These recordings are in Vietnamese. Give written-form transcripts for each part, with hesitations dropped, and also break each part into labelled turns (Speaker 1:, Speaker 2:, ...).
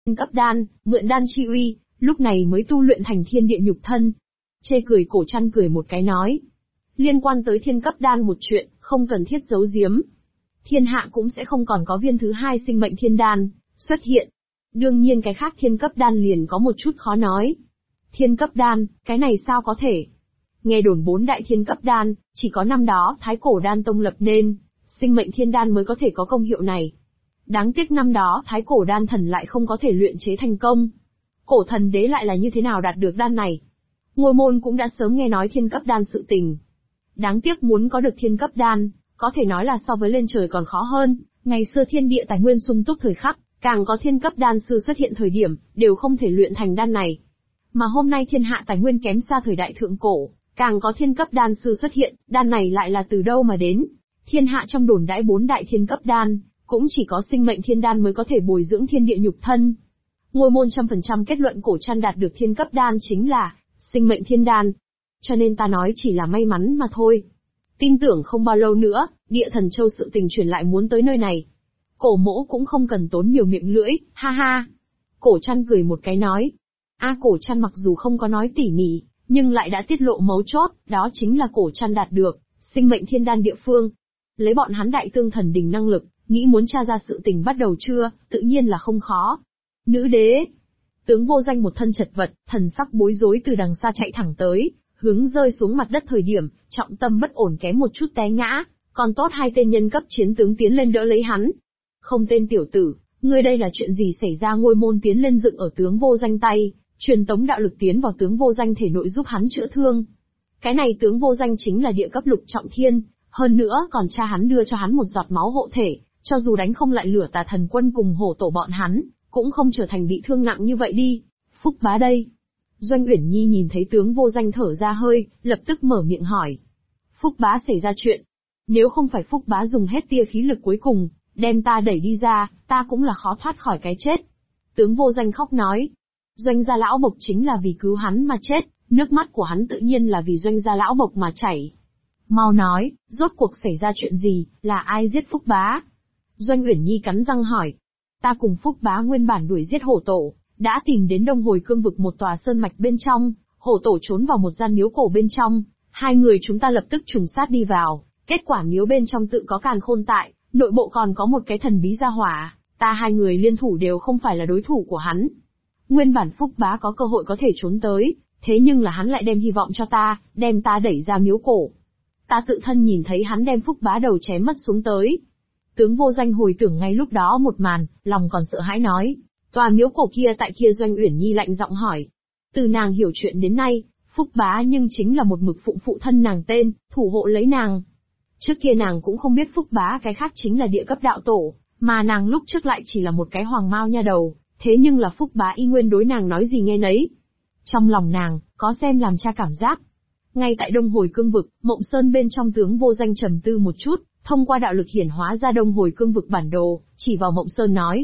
Speaker 1: cấp đan, mượn đan chi uy, lúc này mới tu luyện thành thiên địa nhục thân. Chê cười Cổ Trăn cười một cái nói. Liên quan tới thiên cấp đan một chuyện, không cần thiết giấu giếm. Thiên hạ cũng sẽ không còn có viên thứ hai sinh mệnh thiên đan xuất hiện. Đương nhiên cái khác thiên cấp đan liền có một chút khó nói. Thiên cấp đan, cái này sao có thể? Nghe đồn 4 đại thiên cấp đan, chỉ có năm đó Thái Cổ Đan Tông lập nên, sinh mệnh thiên đan mới có thể có công hiệu này. Đáng tiếc năm đó Thái Cổ Đan Thần lại không có thể luyện chế thành công. Cổ Thần Đế lại là như thế nào đạt được đan này? Ngôi môn cũng đã sớm nghe nói thiên cấp đan sự tình. Đáng tiếc muốn có được thiên cấp đan, có thể nói là so với lên trời còn khó hơn, ngày xưa thiên địa tài nguyên sung túc thời khắc, càng có thiên cấp đan sư xuất hiện thời điểm, đều không thể luyện thành đan này. Mà hôm nay thiên hạ tài nguyên kém xa thời đại thượng cổ, càng có thiên cấp đan sư xuất hiện, đan này lại là từ đâu mà đến? Thiên hạ trong đồn đãi 4 đại thiên cấp đan, cũng chỉ có sinh mệnh thiên đan mới có thể bồi dưỡng thiên địa nhục thân. Ngôi môn 100% kết luận Cổ Trăn đạt được thiên cấp đan chính là sinh mệnh thiên đan. Cho nên ta nói chỉ là may mắn mà thôi. Tin tưởng không bao lâu nữa, Địa Thần Châu sự tình truyền lại muốn tới nơi này. Cổ Mỗ cũng không cần tốn nhiều miệng lưỡi, ha ha. Cổ Trăn cười một cái nói. Cổ Trăn mặc dù không có nói tỉ mỉ, nhưng lại đã tiết lộ mấu chốt, đó chính là Cổ Trăn đạt được sinh mệnh thiên đan địa phương. Lấy bọn hắn Đại Tương Thần Đình năng lực, nghĩ muốn tra ra sự tình bắt đầu chưa, tự nhiên là không khó. Nữ đế. Tướng Vô Danh một thân chật vật, thần sắc bối rối từ đằng xa chạy thẳng tới, hướng rơi xuống mặt đất thời điểm, trọng tâm bất ổn kém một chút té ngã, còn tốt 2 tên nhân cấp chiến tướng tiến lên đỡ lấy hắn. Không tên tiểu tử, ngươi đây là chuyện gì xảy ra? Ngôi môn tiến lên dựng ở tướng Vô Danh tay, truyền tống đạo lực tiến vào tướng Vô Danh thể nội giúp hắn chữa thương. Cái này tướng Vô Danh chính là địa cấp lục trọng thiên, hơn nữa còn cha hắn đưa cho hắn một giọt máu hộ thể, cho dù đánh không lại Lửa Tà Thần Quân cùng Hổ Tổ bọn hắn, cũng không trở thành bị thương nặng như vậy đi. Phúc bá đây. Doanh Uyển Nhi nhìn thấy tướng Vô Danh thở ra hơi, lập tức mở miệng hỏi. Phúc bá xảy ra chuyện. Nếu không phải Phúc bá dùng hết tia khí lực cuối cùng, đem ta đẩy đi ra, ta cũng là khó thoát khỏi cái chết. Tướng Vô Danh khóc nói. Doanh gia lão bộc chính là vì cứu hắn mà chết, nước mắt của hắn tự nhiên là vì doanh gia lão bộc mà chảy. Mau nói, rốt cuộc xảy ra chuyện gì, là ai giết Phúc bá? Doanh Uyển Nhi cắn răng hỏi. Ta cùng Phúc bá nguyên bản đuổi giết Hổ Tổ, đã tìm đến Đông Hồi Cương vực một tòa sơn mạch bên trong, Hổ Tổ trốn vào một gian miếu cổ bên trong, 2 người chúng ta lập tức trùng sát đi vào, kết quả miếu bên trong tự có càn khôn tại, nội bộ còn có một cái thần bí gia hỏa, ta 2 người liên thủ đều không phải là đối thủ của hắn. Nguyên bản Phúc bá có cơ hội có thể trốn tới, thế nhưng là hắn lại đem hy vọng cho ta, đem ta đẩy ra miếu cổ. Ta tự thân nhìn thấy hắn đem Phúc bá đầu chém mất xuống tới. Tướng Vô Danh hồi tưởng ngay lúc đó một màn, lòng còn sợ hãi nói. Tòa miếu cổ kia tại kia? Doanh Uyển Nhi lạnh giọng hỏi. Từ nàng hiểu chuyện đến nay, Phúc bá nhưng chính là một mực phụng phụ thân nàng tên, thủ hộ lấy nàng. Trước kia nàng cũng không biết Phúc bá cái khác chính là địa cấp đạo tổ, mà nàng lúc trước lại chỉ là một cái hoàng mao nha đầu, thế nhưng là Phúc bá y nguyên đối nàng nói gì nghe nấy. Trong lòng nàng, có xem làm cha cảm giác. Ngay tại Đông Hồi Cương vực, Mộng Sơn bên trong tướng Vô Danh trầm tư một chút, thông qua đạo lực hiển hóa ra Đông Hồi Cương vực bản đồ, chỉ vào Mộng Sơn nói.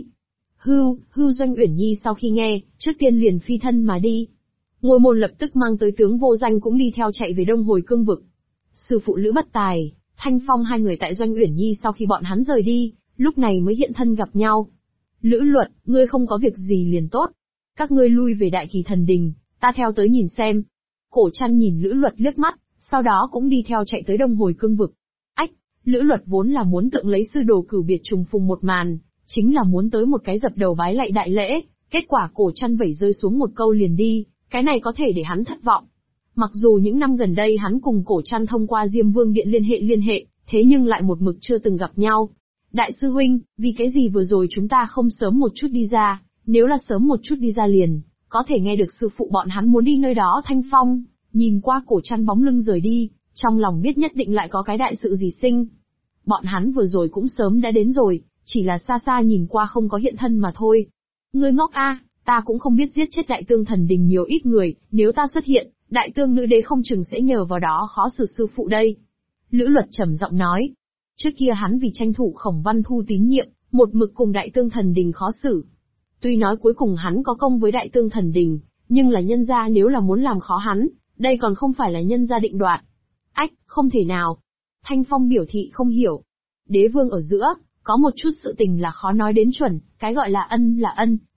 Speaker 1: Hưu Doanh Uyển Nhi sau khi nghe, trước tiên liền phi thân mà đi. Ngôi môn lập tức mang tới tướng Vô Danh cũng đi theo chạy về Đông Hồi Cương vực. Sư phụ Lữ Bất Tài, Thanh Phong 2 người tại Doanh Uyển Nhi sau khi bọn hắn rời đi, lúc này mới hiện thân gặp nhau. Lữ Luật, ngươi không có việc gì liền tốt. Các ngươi lui về Đại Kỳ Thần Đình, ta theo tới nhìn xem. Cổ Trăn nhìn Lữ Luật liếc mắt, sau đó cũng đi theo chạy tới Đông Hồi Cương vực. Lữ Luật vốn là muốn tượng lấy sư đồ cửu biệt trùng phùng một màn, chính là muốn tới một cái dập đầu bái lạy đại lễ, kết quả Cổ Trăn vẩy rơi xuống một câu liền đi, cái này có thể để hắn thất vọng. Mặc dù những năm gần đây hắn cùng Cổ Trăn thông qua Diêm Vương Điện liên hệ, thế nhưng lại một mực chưa từng gặp nhau. Đại sư huynh, vì cái gì vừa rồi chúng ta không sớm một chút đi ra, nếu là sớm một chút đi ra liền, có thể nghe được sư phụ bọn hắn muốn đi nơi đó. Thanh Phong, nhìn qua Cổ Trăn bóng lưng rời đi, trong lòng biết nhất định lại có cái đại sự gì sinh. Bọn hắn vừa rồi cũng sớm đã đến rồi, chỉ là xa xa nhìn qua không có hiện thân mà thôi. Ngươi ngốc a, ta cũng không biết giết chết Đại Tương Thần Đình nhiều ít người, nếu ta xuất hiện, Đại Tương Nữ Đế không chừng sẽ nhờ vào đó khó xử sư phụ đây. Lữ Luật trầm giọng nói. Trước kia hắn vì tranh thủ Khổng Văn Thu tín nhiệm, một mực cùng Đại Tương Thần Đình khó xử. Tuy nói cuối cùng hắn có công với Đại Tương Thần Đình, nhưng là nhân gia nếu là muốn làm khó hắn, đây còn không phải là nhân gia định đoạt. Không thể nào. Thanh Phong biểu thị không hiểu. Đế vương ở giữa, có một chút sự tình là khó nói đến chuẩn, cái gọi là ân là ân,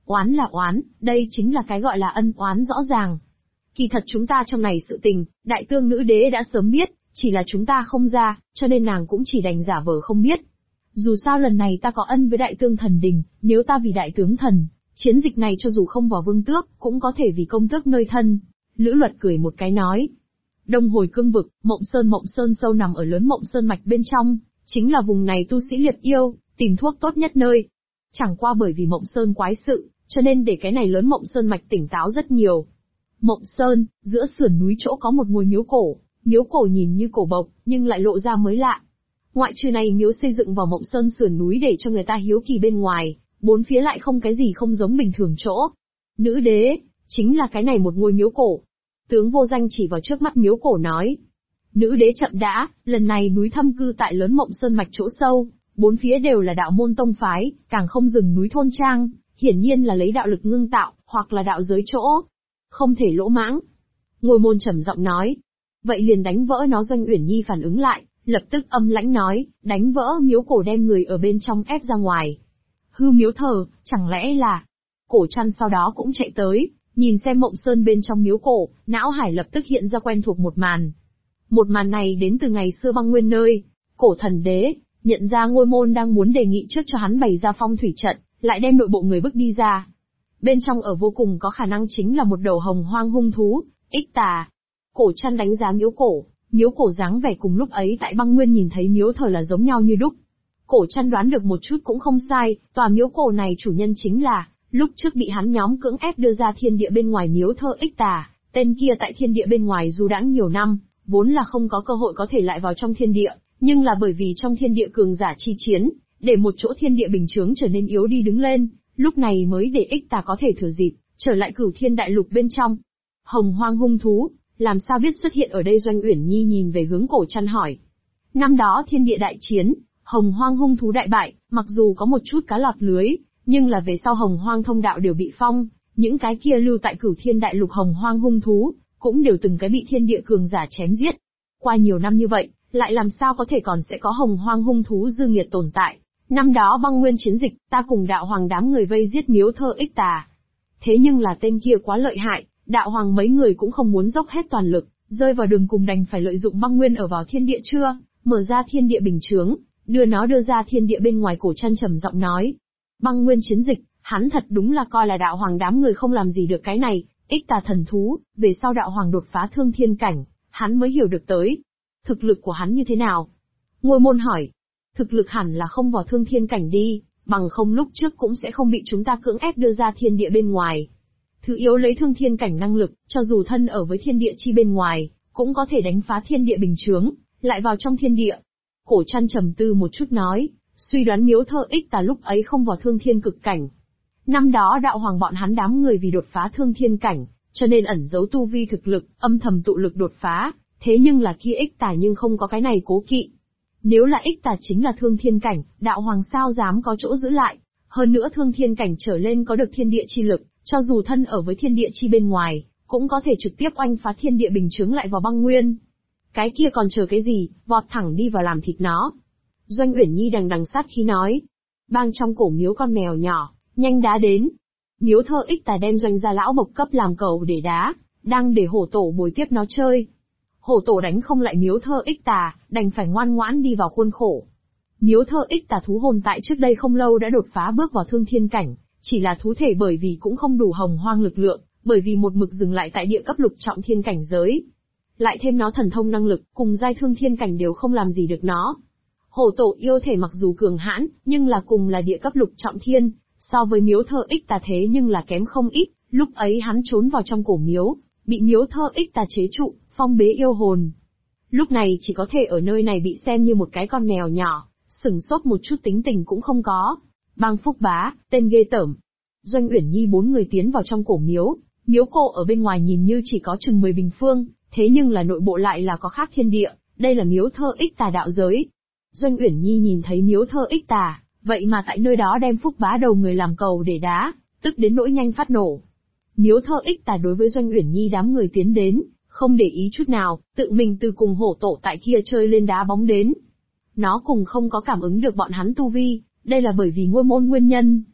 Speaker 1: Oán là oán, đây chính là cái gọi là ân oán rõ ràng. Kỳ thật chúng ta trong này sự tình, đại tương nữ đế đã sớm biết, chỉ là chúng ta không ra, cho nên nàng cũng chỉ đành giả vờ không biết. Dù sao lần này ta có ân với đại tương thần đình, nếu ta vì đại tướng thần, chiến dịch này cho dù không vào vương tước, cũng có thể vì công tước nơi thân. Lữ Luật cười một cái nói. Đông Hồi cương vực, Mộng Sơn sâu nằm ở lớn Mộng Sơn mạch bên trong, chính là vùng này tu sĩ liệt yêu, tìm thuốc tốt nhất nơi. Chẳng qua bởi vì Mộng Sơn quái sự, cho nên để cái này lớn Mộng Sơn mạch tỉnh táo rất nhiều. Mộng Sơn, giữa sườn núi chỗ có một ngôi miếu cổ nhìn như cổ bộc, nhưng lại lộ ra mới lạ. Ngoại trừ này miếu xây dựng vào Mộng Sơn sườn núi để cho người ta hiếu kỳ bên ngoài, bốn phía lại không cái gì không giống bình thường chỗ. Nữ đế, chính là cái này một ngôi miếu cổ. Tướng Vô Danh chỉ vào trước mắt miếu cổ nói. Nữ đế chậm đã, lần này núi thâm cư tại lớn Mộng Sơn mạch chỗ sâu, bốn phía đều là đạo môn tông phái, càng không dừng núi thôn trang, hiển nhiên là lấy đạo lực ngưng tạo, hoặc là đạo giới chỗ. Không thể lỗ mãng. Ngôi môn trầm giọng nói. Vậy liền đánh vỡ nó. Doanh Uyển Nhi phản ứng lại, lập tức âm lãnh nói, đánh vỡ miếu cổ đem người ở bên trong ép ra ngoài. Hư miếu thờ, chẳng lẽ là... Cổ Trăn sau đó cũng chạy tới, nhìn xem Mộng Sơn bên trong miếu cổ, não hải lập tức hiện ra quen thuộc một màn. Một màn này đến từ ngày xưa băng nguyên nơi, cổ thần đế, nhận ra ngôi môn đang muốn đề nghị trước cho hắn bày ra phong thủy trận, lại đem nội bộ người bức đi ra. Bên trong ở vô cùng có khả năng chính là một đầu hồng hoang hung thú, ích tà. Cổ Trăn đánh giá miếu cổ dáng vẻ cùng lúc ấy tại băng nguyên nhìn thấy miếu thờ là giống nhau như đúc. Cổ Trăn đoán được một chút cũng không sai, tòa miếu cổ này chủ nhân chính là, lúc trước bị hắn nhóm cưỡng ép đưa ra thiên địa bên ngoài miếu thờ ích tà, tên kia tại thiên địa bên ngoài du đãng nhiều năm, vốn là không có cơ hội có thể lại vào trong thiên địa, nhưng là bởi vì trong thiên địa cường giả chi chiến, để một chỗ thiên địa bình chướng trở nên yếu đi đứng lên, lúc này mới để ích tà có thể thừa dịp, trở lại Cửu Thiên Đại Lục bên trong. Hồng hoang hung thú, làm sao biết xuất hiện ở đây? Doanh Uyển Nhi nhìn về hướng Cổ Trăn hỏi. Năm đó thiên địa đại chiến, hồng hoang hung thú đại bại, mặc dù có một chút cá lọt lưới, nhưng là về sau hồng hoang thông đạo đều bị phong, những cái kia lưu tại Cửu Thiên Đại Lục hồng hoang hung thú, cũng đều từng cái bị thiên địa cường giả chém giết. Qua nhiều năm như vậy, lại làm sao có thể còn sẽ có hồng hoang hung thú dư nghiệt tồn tại? Năm đó băng nguyên chiến dịch, ta cùng đạo hoàng đám người vây giết miếu thờ ích tà. Thế nhưng là tên kia quá lợi hại, đạo hoàng mấy người cũng không muốn dốc hết toàn lực, rơi vào đường cùng đành phải lợi dụng băng nguyên ở vào thiên địa chưa, mở ra thiên địa bình chướng, đưa ra thiên địa bên ngoài. Cổ Trăn trầm giọng nói. Băng nguyên chiến dịch, hắn thật đúng là coi là đạo hoàng đám người không làm gì được cái này, ích tà thần thú, về sau đạo hoàng đột phá thương thiên cảnh, hắn mới hiểu được tới. Thực lực của hắn như thế nào? Ngôi môn hỏi. Thực lực hẳn là không vào thương thiên cảnh đi, bằng không lúc trước cũng sẽ không bị chúng ta cưỡng ép đưa ra thiên địa bên ngoài. Thứ yếu lấy thương thiên cảnh năng lực, cho dù thân ở với thiên địa chi bên ngoài, cũng có thể đánh phá thiên địa bình chướng, lại vào trong thiên địa. Cổ Trăn trầm tư một chút nói, suy đoán miếu thờ ích tà lúc ấy không vào thương thiên cực cảnh. Năm đó đạo hoàng bọn hắn đám người vì đột phá thương thiên cảnh, cho nên ẩn giấu tu vi thực lực, âm thầm tụ lực đột phá, thế nhưng là kia ích tà nhưng không có cái này cố kỵ. Nếu là ích tà chính là thương thiên cảnh, đạo hoàng sao dám có chỗ giữ lại, hơn nữa thương thiên cảnh trở lên có được thiên địa chi lực, cho dù thân ở với thiên địa chi bên ngoài, cũng có thể trực tiếp oanh phá thiên địa bình chướng lại vào băng nguyên. Cái kia còn chờ cái gì, vọt thẳng đi vào làm thịt nó. Doanh Uyển Nhi đằng đằng sát khí nói. Bang trong cổ miếu con mèo nhỏ, nhanh đá đến. Miếu thờ ích tà đem Doanh gia lão bộc cấp làm cầu để đá, đang để hổ tổ bồi tiếp nó chơi. Hổ tổ đánh không lại miếu thờ ích tà, đành phải ngoan ngoãn đi vào khuôn khổ. Miếu thờ ích tà thú hồn tại trước đây không lâu đã đột phá bước vào thương thiên cảnh, chỉ là thú thể bởi vì cũng không đủ hồng hoang lực lượng, bởi vì một mực dừng lại tại địa cấp lục trọng thiên cảnh giới. Lại thêm nó thần thông năng lực, cùng giai thương thiên cảnh đều không làm gì được nó. Hổ tổ yêu thể mặc dù cường hãn, nhưng là cùng là địa cấp lục trọng thiên, so với miếu thờ ích tà thế nhưng là kém không ít, lúc ấy hắn trốn vào trong cổ miếu, bị miếu thờ ích tà chế trụ, phong bế yêu hồn. Lúc này chỉ có thể ở nơi này bị xem như một cái con mèo nhỏ, sửng sốt một chút tính tình cũng không có. Bang Phúc Bá, tên ghê tởm. Doanh Uyển Nhi bốn người tiến vào trong cổ miếu, miếu cổ ở bên ngoài nhìn như chỉ có chừng 10 bình phương, thế nhưng là nội bộ lại là có khác thiên địa, đây là miếu thờ ích tà đạo giới. Doanh Uyển Nhi nhìn thấy miếu thờ ích tà, vậy mà tại nơi đó đem Phúc Bá đầu người làm cầu để đá, tức đến nỗi nhanh phát nổ. Miếu thờ ích tà đối với Doanh Uyển Nhi đám người tiến đến, không để ý chút nào, tự mình từ cùng hổ tổ tại kia chơi lên đá bóng đến. Nó cùng không có cảm ứng được bọn hắn tu vi, đây là bởi vì ngôi môn nguyên nhân.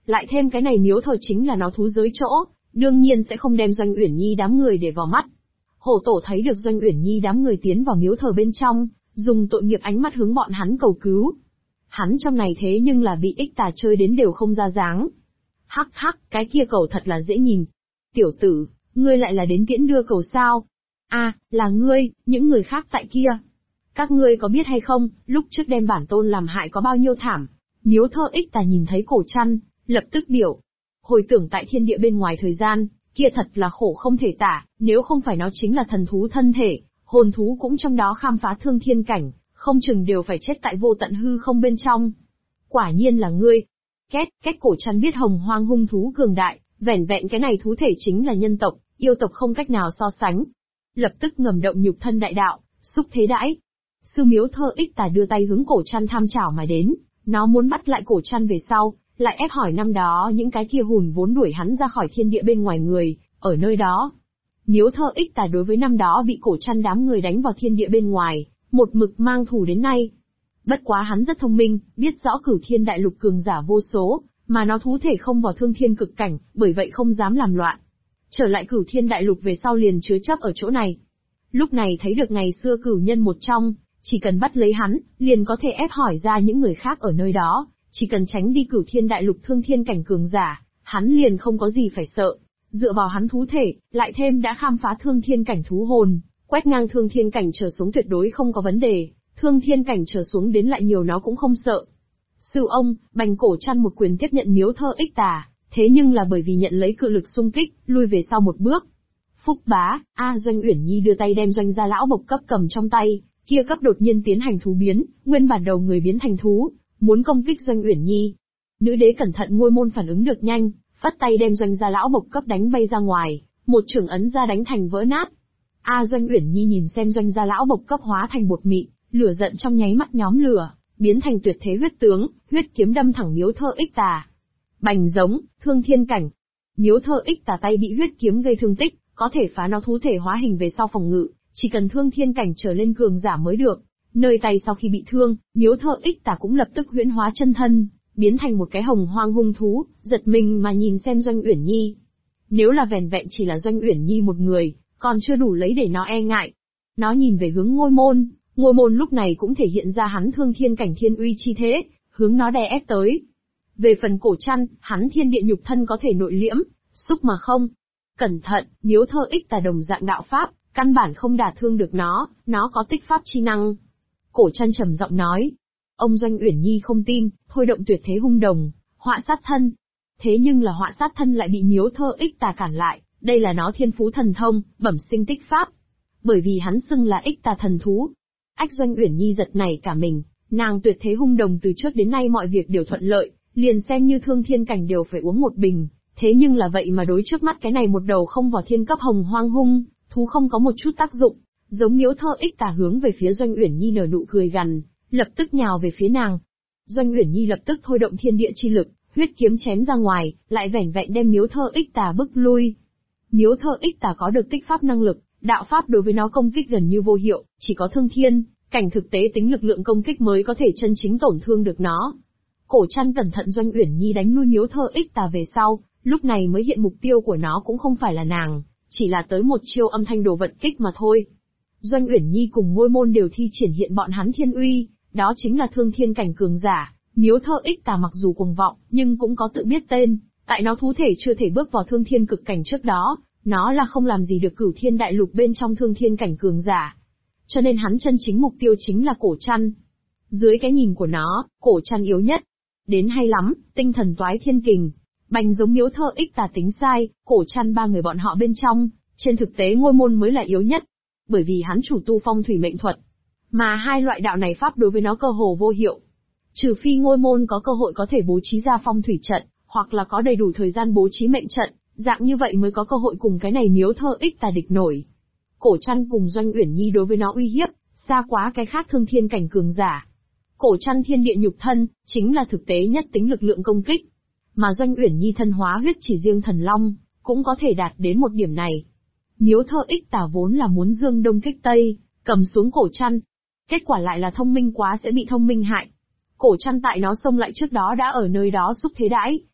Speaker 1: Lại thêm cái này miếu thờ chính là nó thú giới chỗ, đương nhiên sẽ không đem Doanh Uyển Nhi đám người để vào mắt. Hổ tổ thấy được Doanh Uyển Nhi đám người tiến vào miếu thờ bên trong, dùng tội nghiệp ánh mắt hướng bọn hắn cầu cứu. Hắn trong này thế nhưng là bị ích tà chơi đến đều không ra dáng. Hắc hắc, cái kia cầu thật là dễ nhìn. Tiểu tử, ngươi lại là đến tiễn đưa cầu sao? À, là ngươi, những người khác tại kia. Các ngươi có biết hay không, lúc trước đem bản tôn làm hại có bao nhiêu thảm? Miếu thơ ích tà nhìn thấy cổ chăn, lập tức biểu. Hồi tưởng tại thiên địa bên ngoài thời gian, kia thật là khổ không thể tả, nếu không phải nó chính là thần thú thân thể, hồn thú cũng trong đó khám phá thương thiên cảnh, không chừng đều phải chết tại vô tận hư không bên trong. Quả nhiên là ngươi. Két cổ chăn biết hồng hoang hung thú cường đại, vẻn vẹn cái này thú thể chính là nhân tộc, yêu tộc không cách nào so sánh. Lập tức ngầm động nhục thân đại đạo, xúc thế đãi. Sư miếu thơ ích tà đưa tay hướng cổ chăn tham chảo mà đến, nó muốn bắt lại cổ chăn về sau, lại ép hỏi năm đó những cái kia hùn vốn đuổi hắn ra khỏi thiên địa bên ngoài người, ở nơi đó. Miếu thơ ích tà đối với năm đó bị cổ chăn đám người đánh vào thiên địa bên ngoài, một mực mang thù đến nay. Bất quá hắn rất thông minh, biết rõ cửu thiên đại lục cường giả vô số, mà nó thú thể không vào thương thiên cực cảnh, bởi vậy không dám làm loạn. Trở lại cửu thiên đại lục về sau liền chứa chấp ở chỗ này. Lúc này thấy được ngày xưa cửu nhân một trong, chỉ cần bắt lấy hắn, liền có thể ép hỏi ra những người khác ở nơi đó, chỉ cần tránh đi cửu thiên đại lục thương thiên cảnh cường giả, hắn liền không có gì phải sợ. Dựa vào hắn thú thể, lại thêm đã khám phá thương thiên cảnh thú hồn, quét ngang thương thiên cảnh trở xuống tuyệt đối không có vấn đề, thương thiên cảnh trở xuống đến lại nhiều nó cũng không sợ. Sư ông, bành cổ chăn một quyền tiếp nhận miếu thơ ích tà, thế nhưng là bởi vì nhận lấy cự lực xung kích, lui về sau một bước. Phúc bá, Doanh Uyển Nhi đưa tay đem Doanh gia lão bộc cấp cầm trong tay, kia cấp đột nhiên tiến hành thú biến, nguyên bản đầu người biến thành thú, muốn công kích Doanh Uyển Nhi. Nữ đế cẩn thận ngôi môn phản ứng được nhanh, phất tay đem Doanh gia lão bộc cấp đánh bay ra ngoài, một chưởng ấn ra đánh thành vỡ nát. Doanh Uyển Nhi nhìn xem Doanh gia lão bộc cấp hóa thành bột mịn, lửa giận trong nháy mắt nhóm lửa, biến thành tuyệt thế huyết tướng, huyết kiếm đâm thẳng miếu thơ ích tà. Bành giống, thương thiên cảnh. Miếu thơ ích tà tay bị huyết kiếm gây thương tích, có thể phá nó thú thể hóa hình về sau phòng ngự, chỉ cần thương thiên cảnh trở lên cường giả mới được. Nơi tay sau khi bị thương, miếu thơ ích tà cũng lập tức huyễn hóa chân thân, biến thành một cái hồng hoang hung thú, giật mình mà nhìn xem Doanh Uyển Nhi. Nếu là vẻn vẹn chỉ là Doanh Uyển Nhi một người, còn chưa đủ lấy để nó e ngại. Nó nhìn về hướng ngôi môn lúc này cũng thể hiện ra hắn thương thiên cảnh thiên uy chi thế, hướng nó đè ép tới. Về phần cổ chăn, hắn thiên địa nhục thân có thể nội liễm, xúc mà không. Cẩn thận, miếu thơ ích tà đồng dạng đạo pháp, căn bản không đả thương được nó có tích pháp chi năng. Cổ chăn trầm giọng nói. Ông Doanh Uyển Nhi không tin, thôi động tuyệt thế hung đồng, họa sát thân. Thế nhưng là họa sát thân lại bị miếu thơ ích tà cản lại, đây là nó thiên phú thần thông, bẩm sinh tích pháp. Bởi vì hắn xưng là ích tà thần thú. Doanh Uyển Nhi giật nảy cả mình, nàng tuyệt thế hung đồng từ trước đến nay mọi việc đều thuận lợi, liền xem như thương thiên cảnh đều phải uống một bình, thế nhưng là vậy mà đối trước mắt cái này một đầu không vào thiên cấp hồng hoang hung, thú không có một chút tác dụng, giống miếu thơ ích tà hướng về phía Doanh Uyển Nhi nở nụ cười gằn, lập tức nhào về phía nàng. Doanh Uyển Nhi lập tức thôi động thiên địa chi lực, huyết kiếm chém ra ngoài, lại vẻn vẹn đem miếu thơ ích tà bức lui. Miếu thơ ích tà có được tích pháp năng lực, đạo pháp đối với nó công kích gần như vô hiệu, chỉ có thương thiên cảnh thực tế tính lực lượng công kích mới có thể chân chính tổn thương được nó. Cổ chăn cẩn thận Doanh Uyển Nhi đánh lui miếu thơ ích tà về sau, lúc này mới hiện mục tiêu của nó cũng không phải là nàng, chỉ là tới một chiêu âm thanh đồ vật kích mà thôi. Doanh Uyển Nhi cùng ngôi môn đều thi triển hiện bọn hắn thiên uy, đó chính là thương thiên cảnh cường giả. Miếu thơ ích tà mặc dù cuồng vọng, nhưng cũng có tự biết tên, tại nó thú thể chưa thể bước vào thương thiên cực cảnh trước đó, nó là không làm gì được cửu thiên đại lục bên trong thương thiên cảnh cường giả. Cho nên hắn chân chính mục tiêu chính là cổ chăn. Dưới cái nhìn của nó, cổ chăn yếu nhất. Đến hay lắm, tinh thần toái thiên kình. Bành giống miếu thơ ích tà tính sai, cổ chăn ba người bọn họ bên trong, trên thực tế ngôi môn mới là yếu nhất. Bởi vì hắn chủ tu phong thủy mệnh thuật. Mà hai loại đạo này pháp đối với nó cơ hồ vô hiệu. Trừ phi ngôi môn có cơ hội có thể bố trí ra phong thủy trận, hoặc là có đầy đủ thời gian bố trí mệnh trận, dạng như vậy mới có cơ hội cùng cái này miếu thơ ích tà địch nổi. Cổ chăn cùng Doanh Uyển Nhi đối với nó uy hiếp, xa quá cái khác thương thiên cảnh cường giả. Cổ chăn thiên địa nhục thân, chính là thực tế nhất tính lực lượng công kích. Mà Doanh Uyển Nhi thân hóa huyết chỉ riêng thần long, cũng có thể đạt đến một điểm này. Miếu thơ ích tà vốn là muốn dương đông kích tây, cầm xuống cổ chăn. Kết quả lại là thông minh quá sẽ bị thông minh hại. Cổ chăn tại nó xông lại trước đó đã ở nơi đó xúc thế đãi,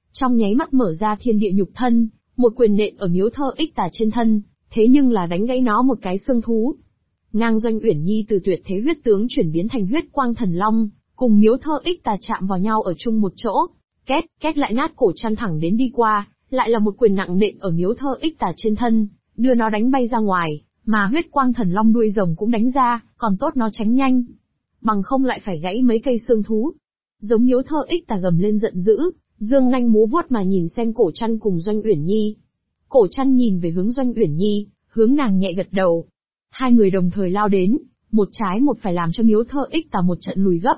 Speaker 1: trong nháy mắt mở ra thiên địa nhục thân, một quyền nện ở Miếu Thơ Ích Tà trên thân, thế nhưng là đánh gãy nó một cái xương thú. Ngang Doanh Uyển Nhi từ tuyệt thế huyết tướng chuyển biến thành huyết quang thần long, cùng Miếu Thơ Ích Tà chạm vào nhau ở chung một chỗ, két, két lại nát cổ chăn thẳng đến đi qua, lại là một quyền nặng nện ở Miếu Thơ Ích Tà trên thân, đưa nó đánh bay ra ngoài, mà huyết quang thần long đuôi rồng cũng đánh ra, còn tốt nó tránh nhanh. Bằng không lại phải gãy mấy cây xương thú. Giống Miếu Thơ Ích Tà gầm lên giận dữ, dương nanh múa vuốt mà nhìn xem Cổ Trăn cùng Doanh Uyển Nhi. Cổ Trăn nhìn về hướng Doanh Uyển Nhi, hướng nàng nhẹ gật đầu. Hai người đồng thời lao đến, một trái một phải làm cho Miếu Thơ Ích Tà một trận lùi gấp.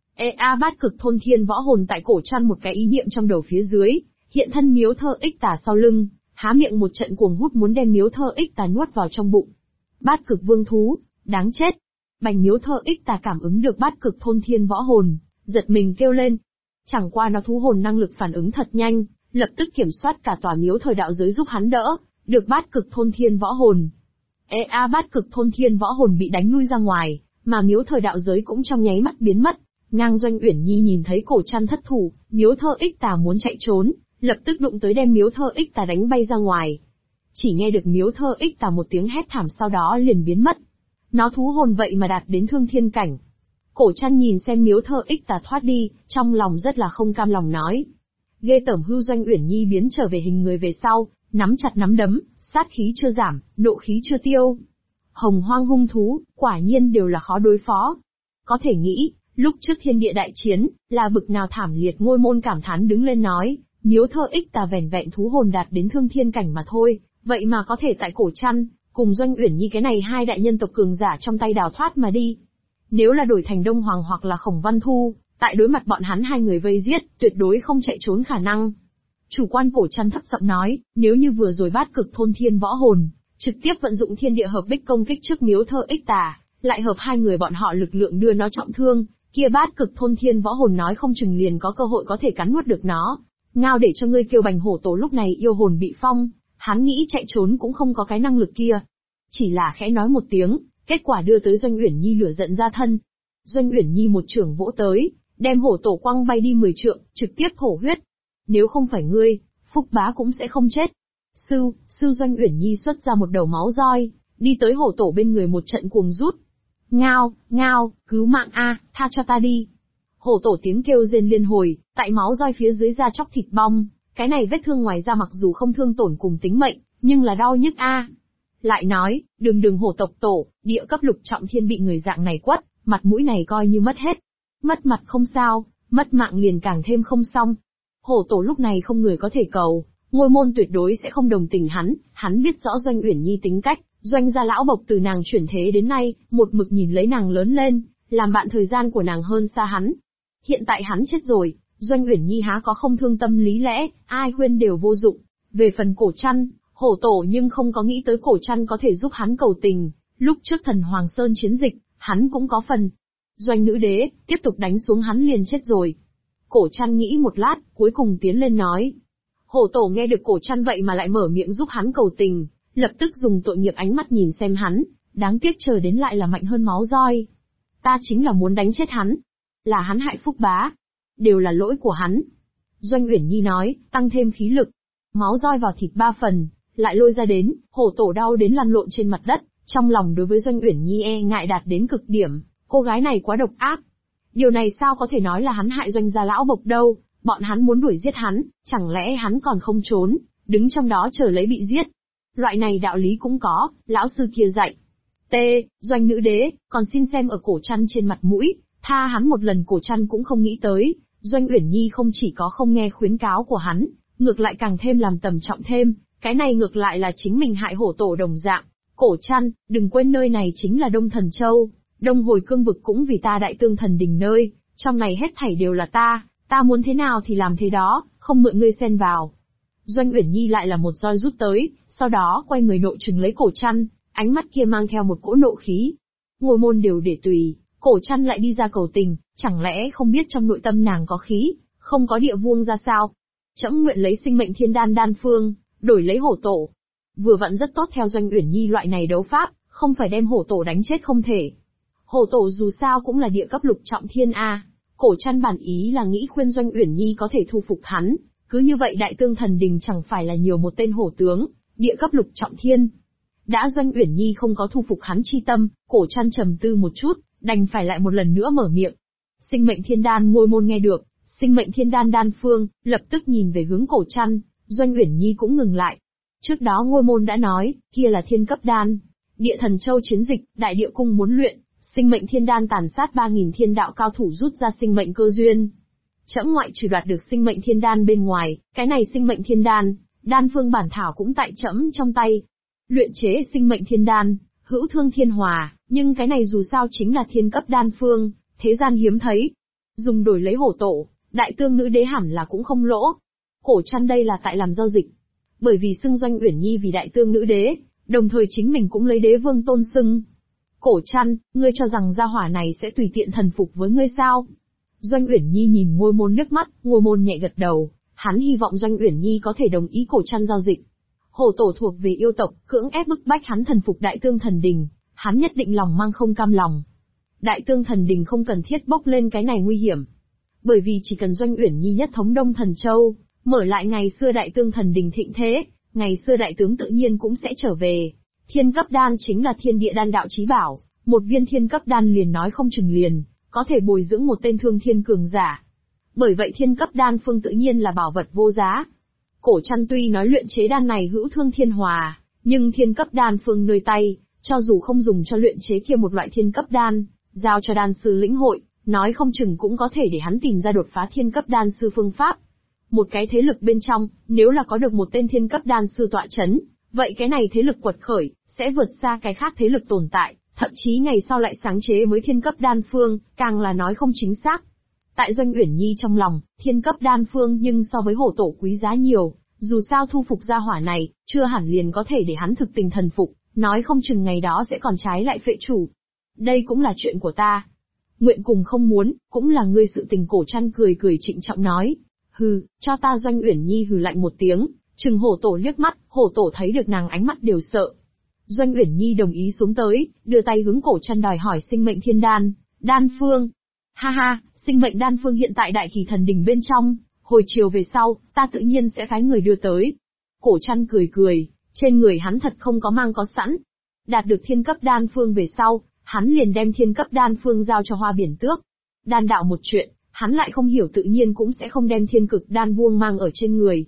Speaker 1: Bát cực thôn thiên võ hồn tại Cổ Trăn một cái ý niệm trong đầu phía dưới, hiện thân Miếu Thơ Ích Tà sau lưng, há miệng một trận cuồng hút muốn đem Miếu Thơ Ích Tà nuốt vào trong bụng. Bát cực vương thú, đáng chết. Bành Miếu Thơ Ích Tà cảm ứng được bát cực thôn thiên võ hồn, giật mình kêu lên. Chẳng qua nó thú hồn năng lực phản ứng thật nhanh, lập tức kiểm soát cả tòa miếu thời đạo giới giúp hắn đỡ, được bát cực thôn thiên võ hồn. Bát cực thôn thiên võ hồn bị đánh lui ra ngoài, mà miếu thời đạo giới cũng trong nháy mắt biến mất. Ngang Doanh Uyển Nhi nhìn thấy Cổ Trăn thất thủ, Miếu Thơ Ích Tà muốn chạy trốn, lập tức đụng tới đem Miếu Thơ Ích Tà đánh bay ra ngoài. Chỉ nghe được Miếu Thơ Ích Tà một tiếng hét thảm sau đó liền biến mất. Nó thú hồn vậy mà đạt đến thương thiên cảnh. Cổ Trăn nhìn xem Miếu Thơ Ích Tà thoát đi, trong lòng rất là không cam lòng nói. Ghê tởm hư. Doanh Uyển Nhi biến trở về hình người về sau, nắm chặt nắm đấm, sát khí chưa giảm, nộ khí chưa tiêu. Hồng hoang hung thú, quả nhiên đều là khó đối phó. Có thể nghĩ, lúc trước thiên địa đại chiến, là bực nào thảm liệt. Ngôi Môn cảm thán đứng lên nói, Miếu Thơ Ích Tà vẻn vẹn thú hồn đạt đến thương thiên cảnh mà thôi, vậy mà có thể tại Cổ Trăn, cùng Doanh Uyển Nhi cái này hai đại nhân tộc cường giả trong tay đào thoát mà đi. Nếu là đổi thành Đông Hoàng hoặc là Khổng Văn Thu, tại đối mặt bọn hắn hai người vây giết, tuyệt đối không chạy trốn khả năng. Chủ quan Cổ Trăn thấp giọng nói, nếu như vừa rồi bát cực thôn thiên võ hồn, trực tiếp vận dụng thiên địa hợp bích công kích trước Miếu Thơ Ích Tà, lại hợp hai người bọn họ lực lượng đưa nó trọng thương, kia bát cực thôn thiên võ hồn nói không chừng liền có cơ hội có thể cắn nuốt được nó. Ngao để cho ngươi kêu Bành Hổ Tổ lúc này yêu hồn bị phong, hắn nghĩ chạy trốn cũng không có cái năng lực kia. Chỉ là khẽ nói một tiếng, kết quả đưa tới Doanh Uyển Nhi lửa giận ra thân. Doanh Uyển Nhi một chưởng vỗ tới, đem Hổ Tổ quăng bay đi 10 trượng, trực tiếp thổ huyết. Nếu không phải ngươi, Phúc Bá cũng sẽ không chết. Sư Doanh Uyển Nhi xuất ra một đầu máu roi, đi tới Hổ Tổ bên người một trận cuồng rút. Ngao, cứu mạng a, tha cho ta đi. Hổ Tổ tiếng kêu rên liên hồi, tại máu roi phía dưới da chóc thịt bong, cái này vết thương ngoài da mặc dù không thương tổn cùng tính mệnh, nhưng là đau nhức a. Lại nói, đừng hổ tộc tổ, địa cấp lục trọng thiên bị người dạng này quất, mặt mũi này coi như mất hết. Mất mặt không sao, mất mạng liền càng thêm không xong. Hổ tổ lúc này không người có thể cầu, Ngôi Môn tuyệt đối sẽ không đồng tình hắn biết rõ Doanh Uyển Nhi tính cách, Doanh gia lão bộc từ nàng chuyển thế đến nay, một mực nhìn lấy nàng lớn lên, làm bạn thời gian của nàng hơn xa hắn. Hiện tại hắn chết rồi, Doanh Uyển Nhi há có không thương tâm lý lẽ, ai khuyên đều vô dụng. Về phần Cổ Trăn, Hổ tổ nhưng không có nghĩ tới Cổ Trăn có thể giúp hắn cầu tình, lúc trước Thần Hoàng Sơn chiến dịch, hắn cũng có phần. Doanh nữ đế, tiếp tục đánh xuống hắn liền chết rồi. Cổ Trăn nghĩ một lát, cuối cùng tiến lên nói. Hổ tổ nghe được Cổ Trăn vậy mà lại mở miệng giúp hắn cầu tình, lập tức dùng tội nghiệp ánh mắt nhìn xem hắn, đáng tiếc chờ đến lại là mạnh hơn máu roi. Ta chính là muốn đánh chết hắn. Là hắn hại Phúc Bá. Đều là lỗi của hắn. Doanh Uyển Nhi nói, tăng thêm khí lực. Máu roi vào thịt 3 phần, lại lôi ra đến, Hổ tổ đau đến lăn lộn trên mặt đất, trong lòng đối với Doanh Uyển Nhi e ngại đạt đến cực điểm, cô gái này quá độc ác. Điều này sao có thể nói là hắn hại Doanh gia lão bộc đâu, bọn hắn muốn đuổi giết hắn, chẳng lẽ hắn còn không trốn, đứng trong đó chờ lấy bị giết. Loại này đạo lý cũng có, lão sư kia dạy. Doanh nữ đế, còn xin xem ở Cổ Trăn trên mặt mũi, tha hắn một lần. Cổ Trăn cũng không nghĩ tới, Doanh Uyển Nhi không chỉ có không nghe khuyến cáo của hắn, ngược lại càng thêm làm tầm trọng thêm, cái này ngược lại là chính mình hại hổ tổ đồng dạng. Cổ Trăn, đừng quên nơi này chính là Đông Thần Châu, Đông Hồi Cương vực cũng vì ta Đại Tương Thần Đình nơi, trong này hết thảy đều là ta muốn thế nào thì làm thế đó, không mượn ngươi xen vào. Doanh Uyển Nhi lại là một roi rút tới, sau đó quay người nội trừng lấy Cổ Trăn, ánh mắt kia mang theo một cỗ nộ khí. Ngôi Môn đều để tùy, Cổ Trăn lại đi ra cầu tình, chẳng lẽ không biết trong nội tâm nàng có khí, không có địa vuông ra sao? Trẫm nguyện lấy sinh mệnh thiên đan đan phương, đổi lấy hổ tổ. Vừa vặn rất tốt theo Doanh Uyển Nhi loại này đấu pháp, không phải đem hổ tổ đánh chết không thể. Hổ tổ dù sao cũng là địa cấp lục trọng thiên A. Cổ Trăn bản ý là nghĩ khuyên Doanh Uyển Nhi có thể thu phục hắn, Cứ như vậy Đại Tương Thần Đình chẳng phải là nhiều một tên hổ tướng, địa cấp lục trọng thiên. Đã Doanh Uyển Nhi không có thu phục hắn chi tâm, Cổ Trăn trầm tư một chút, đành phải lại một lần nữa mở miệng. Sinh mệnh thiên đan ngôi môn nghe được, sinh mệnh thiên đan đan phương, lập tức nhìn về hướng Cổ Trăn, Doanh Uyển Nhi cũng ngừng lại. Trước đó ngôi môn đã nói, kia là thiên cấp đan. Địa Thần Châu chiến dịch, Đại Địa Cung muốn luyện, sinh mệnh thiên đan tàn sát 3.000 thiên đạo cao thủ rút ra sinh mệnh cơ duyên. Trẫm ngoại trừ đoạt được sinh mệnh thiên đan bên ngoài, cái này sinh mệnh thiên đan, đan phương bản thảo cũng tại trẫm trong tay. Luyện chế sinh mệnh thiên đan, hữu thương thiên hòa, nhưng cái này dù sao chính là thiên cấp đan phương, thế gian hiếm thấy. Dùng đổi lấy hổ tổ, Đại Tương nữ đế hẳn là cũng không lỗ. Cổ Trăn đây là tại làm giao dịch. Bởi vì xưng Doanh Uyển Nhi vì Đại Tương nữ đế, đồng thời chính mình cũng lấy đế vương tôn xưng. Cổ Trăn, ngươi cho rằng gia hỏa này sẽ tùy tiện thần phục với ngươi sao? Doanh Uyển Nhi nhìn Ngôi Môn liếc mắt, Ngôi Môn nhẹ gật đầu, hắn hy vọng Doanh Uyển Nhi có thể đồng ý Cổ Trăn giao dịch. Hổ tổ thuộc về yêu tộc, cưỡng ép bức bách hắn thần phục Đại Tương Thần Đình, hắn nhất định lòng mang không cam lòng. Đại Tương Thần Đình không cần thiết bốc lên cái này nguy hiểm. Bởi vì chỉ cần Doanh Uyển Nhi nhất thống Đông Thần Châu, mở lại ngày xưa Đại Tương Thần Đình thịnh thế, ngày xưa đại tướng tự nhiên cũng sẽ trở về. Thiên cấp đan chính là thiên địa đan đạo chí bảo, một viên thiên cấp đan liền nói không chừng liền, có thể bồi dưỡng một tên thương thiên cường giả. Bởi vậy thiên cấp đan phương tự nhiên là bảo vật vô giá. Cổ Trăn tuy nói luyện chế đan này hữu thương thiên hòa, nhưng thiên cấp đan phương nơi tay, cho dù không dùng cho luyện chế kia một loại thiên cấp đan, giao cho đan sư lĩnh hội, nói không chừng cũng có thể để hắn tìm ra đột phá thiên cấp đan sư phương pháp. Một cái thế lực bên trong, nếu là có được một tên thiên cấp đan sư tọa chấn, vậy cái này thế lực quật khởi, sẽ vượt xa cái khác thế lực tồn tại, thậm chí ngày sau lại sáng chế mới thiên cấp đan phương, càng là nói không chính xác. Tại Doanh Uyển Nhi trong lòng, thiên cấp đan phương nhưng so với hổ tổ quý giá nhiều, dù sao thu phục gia hỏa này, chưa hẳn liền có thể để hắn thực tình thần phục, nói không chừng ngày đó sẽ còn trái lại phệ chủ. Đây cũng là chuyện của ta. Nguyện cùng không muốn, cũng là ngươi sự tình. Cổ Trăn cười cười trịnh trọng nói. Hừ, cho ta. Doanh Uyển Nhi hừ lạnh một tiếng, chừng hổ tổ liếc mắt, hổ tổ thấy được nàng ánh mắt đều sợ. Doanh Uyển Nhi đồng ý xuống tới, đưa tay hướng Cổ Trăn đòi hỏi sinh mệnh thiên đan, đan phương. Ha ha, sinh mệnh đan phương hiện tại Đại Kỳ Thần Đình bên trong, hồi chiều về sau, ta tự nhiên sẽ phái người đưa tới. Cổ Trăn cười cười, trên người hắn thật không có mang có sẵn. Đạt được thiên cấp đan phương về sau, hắn liền đem thiên cấp đan phương giao cho Hoa Biển Tước. Đan đạo một chuyện, hắn lại không hiểu tự nhiên cũng sẽ không đem thiên cực đan vuông mang ở trên người.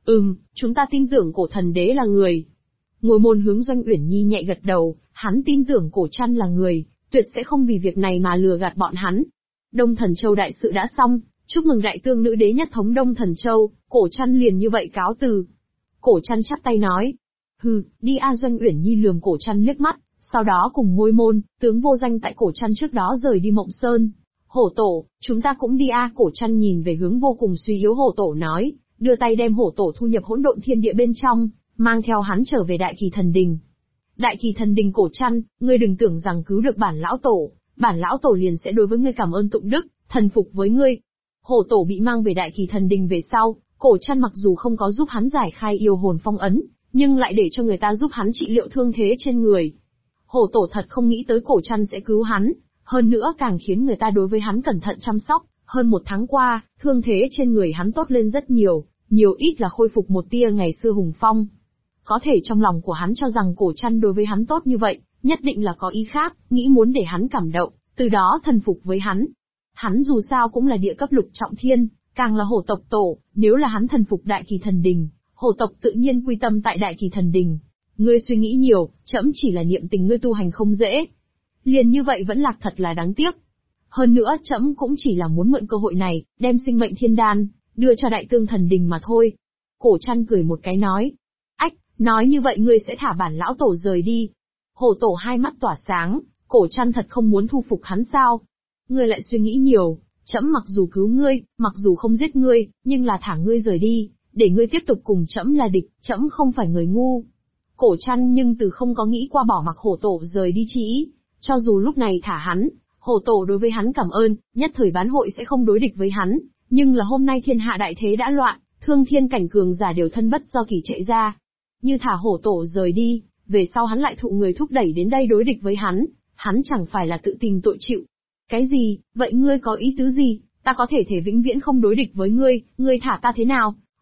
Speaker 1: Chúng ta tin tưởng Cổ Thần Đế là người. Ngồi môn hướng Doanh Uyển Nhi nhẹ gật đầu, hắn tin tưởng Cổ Trăn là người, tuyệt sẽ không vì việc này mà lừa gạt bọn hắn. Đông Thần Châu đại sự đã xong, chúc mừng Đại Tương nữ đế nhất thống Đông Thần Châu. Cổ Trăn liền như vậy cáo từ. Cổ Trăn chắp tay nói. Hừ, đi a. Doanh Uyển Nhi lườm Cổ Trăn liếc mắt, sau đó cùng Ngôi Môn, tướng vô danh tại Cổ Trăn trước đó rời đi Mộng Sơn. Hổ tổ, chúng ta cũng đi a. Cổ Trăn nhìn về hướng vô cùng suy yếu hổ tổ nói, đưa tay đem hổ tổ thu nhập hỗn độn thiên địa bên trong, mang theo hắn trở về Đại Kỳ Thần Đình. Đại Kỳ Thần Đình. Cổ Trăn, ngươi đừng tưởng rằng cứu được bản lão tổ liền sẽ đối với ngươi cảm ơn tụng đức, thần phục với ngươi. Hổ tổ bị mang về Đại Kỳ Thần Đình về sau, Cổ Trăn mặc dù không có giúp hắn giải khai yêu hồn phong ấn, nhưng lại để cho người ta giúp hắn trị liệu thương thế trên người. Hổ tổ thật không nghĩ tới Cổ Trăn sẽ cứu hắn, hơn nữa càng khiến người ta đối với hắn cẩn thận chăm sóc. Hơn một tháng qua, thương thế trên người hắn tốt lên rất nhiều, nhiều ít là khôi phục một tia ngày xưa hùng phong. Có thể trong lòng của hắn cho rằng Cổ Trăn đối với hắn tốt như vậy, nhất định là có ý khác, nghĩ muốn để hắn cảm động, từ đó thần phục với hắn. Hắn dù sao cũng là địa cấp lục trọng thiên, càng là hổ tộc tổ, nếu là hắn thần phục Đại Kỳ Thần Đình, hổ tộc tự nhiên quy tâm tại Đại Kỳ Thần Đình. Ngươi suy nghĩ nhiều, trẫm chỉ là niệm tình ngươi tu hành không dễ. Liền như vậy vẫn lạc thật là đáng tiếc. Hơn nữa trẫm cũng chỉ là muốn mượn cơ hội này, đem sinh mệnh thiên đan, đưa cho Đại Tương Thần Đình mà thôi. Cổ Trăn cười một cái nói. Ách, nói như vậy ngươi sẽ thả bản lão tổ rời đi. Hổ tổ hai mắt tỏa sáng, Cổ Trăn thật không muốn thu phục hắn sao? Ngươi lại suy nghĩ nhiều, trẫm mặc dù cứu ngươi, mặc dù không giết ngươi, nhưng là thả ngươi rời đi, để ngươi tiếp tục cùng trẫm là địch, trẫm không phải người ngu. Cổ Trăn nhưng từ không có nghĩ qua bỏ mặc hổ tổ rời đi chi ý, cho dù lúc này thả hắn, hổ tổ đối với hắn cảm ơn, nhất thời bán hội sẽ không đối địch với hắn, nhưng là hôm nay thiên hạ đại thế đã loạn, thương thiên cảnh cường giả đều thân bất do kỳ chạy ra. Như thả hổ tổ rời đi, về sau hắn lại thụ người thúc đẩy đến đây đối địch với hắn chẳng phải là tự tìm tội chịu. Cái gì, vậy ngươi có ý tứ gì, ta có thể vĩnh viễn không đối địch với ngươi thả ta thế nào?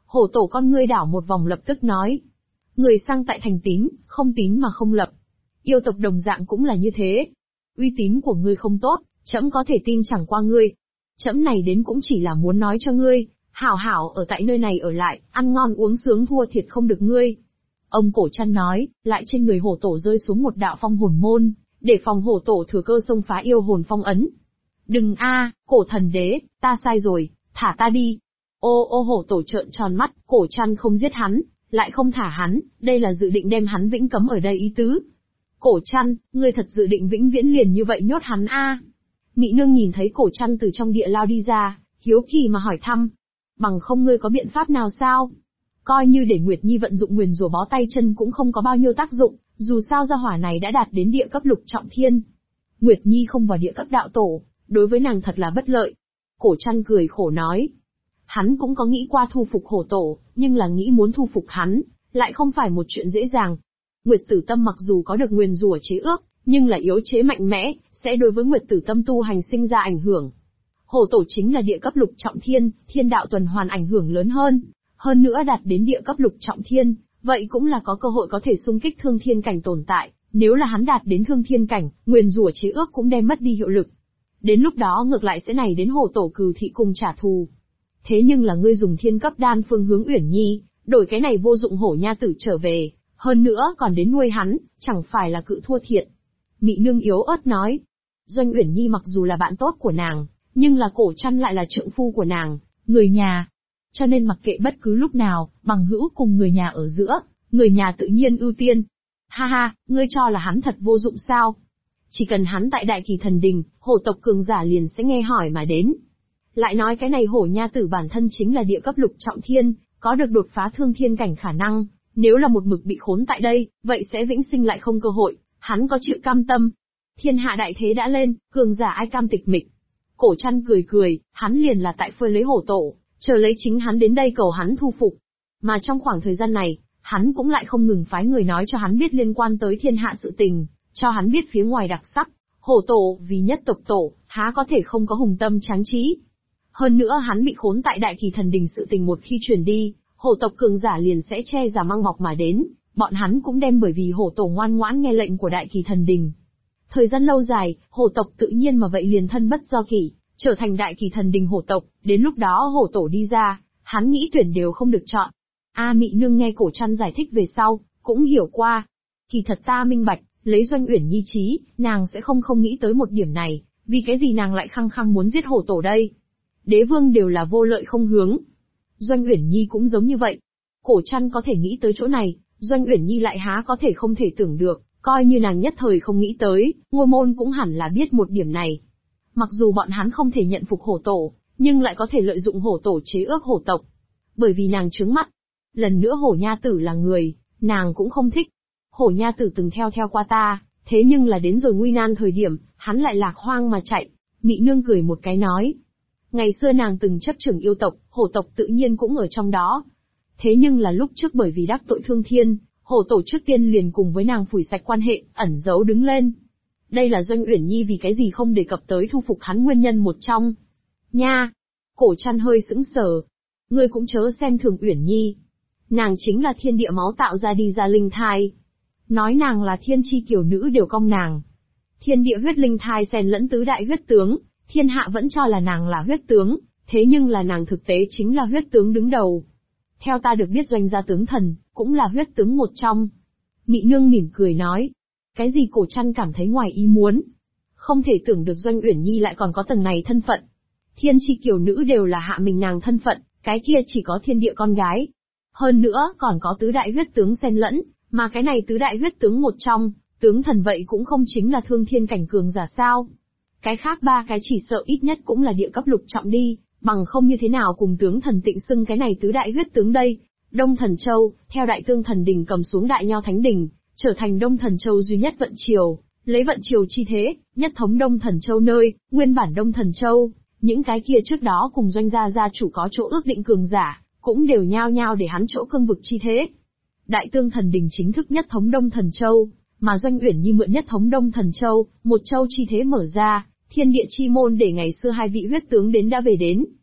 Speaker 1: Hổ tổ con ngươi đảo một vòng lập tức nói. Người sang tại thành tín, không tín mà không lập. Yêu tộc đồng dạng cũng là như thế. Uy tín của ngươi không tốt, trẫm có thể tin chẳng qua ngươi. Trẫm này đến cũng chỉ là muốn nói cho ngươi, hảo hảo ở tại nơi này ở lại, ăn ngon uống sướng thua thiệt không được ngươi. Ông cổ chăn nói, lại trên người hổ tổ rơi xuống một đạo phong hồn môn, để phòng hổ tổ thừa cơ xông phá yêu hồn phong ấn. Đừng a, cổ thần đế, ta sai rồi, thả ta đi. Ô hổ tổ trợn tròn mắt, cổ chăn không giết hắn, lại không thả hắn, đây là dự định đem hắn vĩnh cấm ở đây ý tứ. Cổ chăn, ngươi thật dự định vĩnh viễn liền như vậy nhốt hắn a? Mị nương nhìn thấy cổ chăn từ trong địa lao đi ra, hiếu kỳ mà hỏi thăm. Bằng không ngươi có biện pháp nào sao? Coi như để Nguyệt Nhi vận dụng nguyền rủa bó tay chân cũng không có bao nhiêu tác dụng, dù sao gia hỏa này đã đạt đến địa cấp lục trọng thiên. Nguyệt Nhi không vào địa cấp đạo tổ, đối với nàng thật là bất lợi. Cổ chăn cười khổ nói. Hắn cũng có nghĩ qua thu phục hổ tổ, nhưng là nghĩ muốn thu phục hắn, lại không phải một chuyện dễ dàng. Nguyệt Tử Tâm mặc dù có được nguyền rủa chế ước, nhưng là yếu chế mạnh mẽ, sẽ đối với Nguyệt Tử Tâm tu hành sinh ra ảnh hưởng. Hổ tổ chính là địa cấp lục trọng thiên, thiên đạo tuần hoàn ảnh hưởng lớn hơn nữa đạt đến địa cấp lục trọng thiên, vậy cũng là có cơ hội có thể xung kích thương thiên cảnh tồn tại, nếu là hắn đạt đến thương thiên cảnh, nguyền rủa chế ước cũng đem mất đi hiệu lực. Đến lúc đó ngược lại sẽ này đến hổ tổ cừu thị cùng trả thù. Thế nhưng là ngươi dùng thiên cấp đan phương hướng Uyển Nhi, đổi cái này vô dụng hổ nha tử trở về, hơn nữa còn đến nuôi hắn, chẳng phải là cự thua thiệt. Mị nương yếu ớt nói. Doanh Uyển Nhi mặc dù là bạn tốt của nàng, nhưng là cổ chăn lại là trượng phu của nàng, người nhà. Cho nên mặc kệ bất cứ lúc nào, bằng hữu cùng người nhà ở giữa, người nhà tự nhiên ưu tiên. Ha ha, ngươi cho là hắn thật vô dụng sao? Chỉ cần hắn tại Đại Kỳ Thần Đình, hổ tộc cường giả liền sẽ nghe hỏi mà đến. Lại nói cái này hổ nha tử bản thân chính là địa cấp lục trọng thiên, có được đột phá thương thiên cảnh khả năng, nếu là một mực bị khốn tại đây, vậy sẽ vĩnh sinh lại không cơ hội, hắn có chịu cam tâm. Thiên hạ đại thế đã lên, cường giả ai cam tịch mịch. Cổ chăn cười cười, hắn liền là tại phơi lấy hổ tổ, chờ lấy chính hắn đến đây cầu hắn thu phục. Mà trong khoảng thời gian này, hắn cũng lại không ngừng phái người nói cho hắn biết liên quan tới thiên hạ sự tình, cho hắn biết phía ngoài đặc sắc. Hổ tổ, vì nhất tộc tổ, há có thể không có hùng tâm tráng trí. Hơn nữa hắn bị khốn tại Đại Kỳ Thần Đình sự tình một khi truyền đi, hổ tộc cường giả liền sẽ che giả mang mọc mà đến, bọn hắn cũng đem bởi vì hổ tổ ngoan ngoãn nghe lệnh của Đại Kỳ Thần Đình. Thời gian lâu dài, hổ tộc tự nhiên mà vậy liền thân bất do kỷ, trở thành Đại Kỳ Thần Đình hổ tộc, đến lúc đó hổ tổ đi ra, hắn nghĩ tuyển đều không được chọn. Mị nương nghe cổ chăn giải thích về sau, cũng hiểu qua. Kỳ thật ta minh bạch, lấy Doanh Uyển Nhi trí, nàng sẽ không nghĩ tới một điểm này, vì cái gì nàng lại khăng khăng muốn giết hổ tổ đây? Đế vương đều là vô lợi không hướng. Doanh Uyển Nhi cũng giống như vậy. Cổ chăn có thể nghĩ tới chỗ này, Doanh Uyển Nhi lại há có thể không thể tưởng được, coi như nàng nhất thời không nghĩ tới, Ngô Môn cũng hẳn là biết một điểm này. Mặc dù bọn hắn không thể nhận phục hổ tổ, nhưng lại có thể lợi dụng hổ tổ chế ước hổ tộc. Bởi vì nàng trướng mắt. Lần nữa hổ nha tử là người, nàng cũng không thích. Hổ nha tử từng theo qua ta, thế nhưng là đến rồi nguy nan thời điểm, hắn lại lạc hoang mà chạy. Mị nương cười một cái nói. Ngày xưa nàng từng chấp trưởng yêu tộc, hổ tộc tự nhiên cũng ở trong đó. Thế nhưng là lúc trước bởi vì đắc tội thương thiên, hổ tổ trước tiên liền cùng với nàng phủi sạch quan hệ, ẩn giấu đứng lên. Đây là Doanh Uyển Nhi vì cái gì không đề cập tới thu phục hắn nguyên nhân một trong. Nha! Cổ chăn hơi sững sờ. Ngươi cũng chớ xem thường Uyển Nhi. Nàng chính là thiên địa máu tạo ra đi ra linh thai. Nói nàng là thiên chi kiều nữ đều cong nàng. Thiên địa huyết linh thai xen lẫn tứ đại huyết tướng, thiên hạ vẫn cho là nàng là huyết tướng, thế nhưng là nàng thực tế chính là huyết tướng đứng đầu. Theo ta được biết Doanh gia tướng thần, cũng là huyết tướng một trong. Mị nương mỉm cười nói. Cái gì cổ chăn cảm thấy ngoài ý muốn. Không thể tưởng được Doanh Uyển Nhi lại còn có tầng này thân phận. Thiên chi kiều nữ đều là hạ mình nàng thân phận, cái kia chỉ có thiên địa con gái. Hơn nữa còn có tứ đại huyết tướng xen lẫn, mà cái này tứ đại huyết tướng một trong, tướng thần vậy cũng không chính là thương thiên cảnh cường giả sao. Cái khác ba cái chỉ sợ ít nhất cũng là địa cấp lục trọng đi, bằng không như thế nào cùng tướng thần tịnh xưng cái này tứ đại huyết tướng đây. Đông Thần Châu, theo Đại Tương Thần Đình cầm xuống Đại Nho Thánh Đình, trở thành Đông Thần Châu duy nhất vận triều, lấy vận triều chi thế, nhất thống Đông Thần Châu nơi, nguyên bản Đông Thần Châu, những cái kia trước đó cùng Doanh gia gia chủ có chỗ ước định cường giả, cũng đều nhao nhao để hắn chỗ cương vực chi thế. Đại Tương Thần Đình chính thức nhất thống Đông Thần Châu, mà Doanh Uyển Nhi mượn nhất thống Đông Thần Châu, một châu chi thế mở ra, thiên địa chi môn để ngày xưa hai vị huyết tướng đến đã về đến.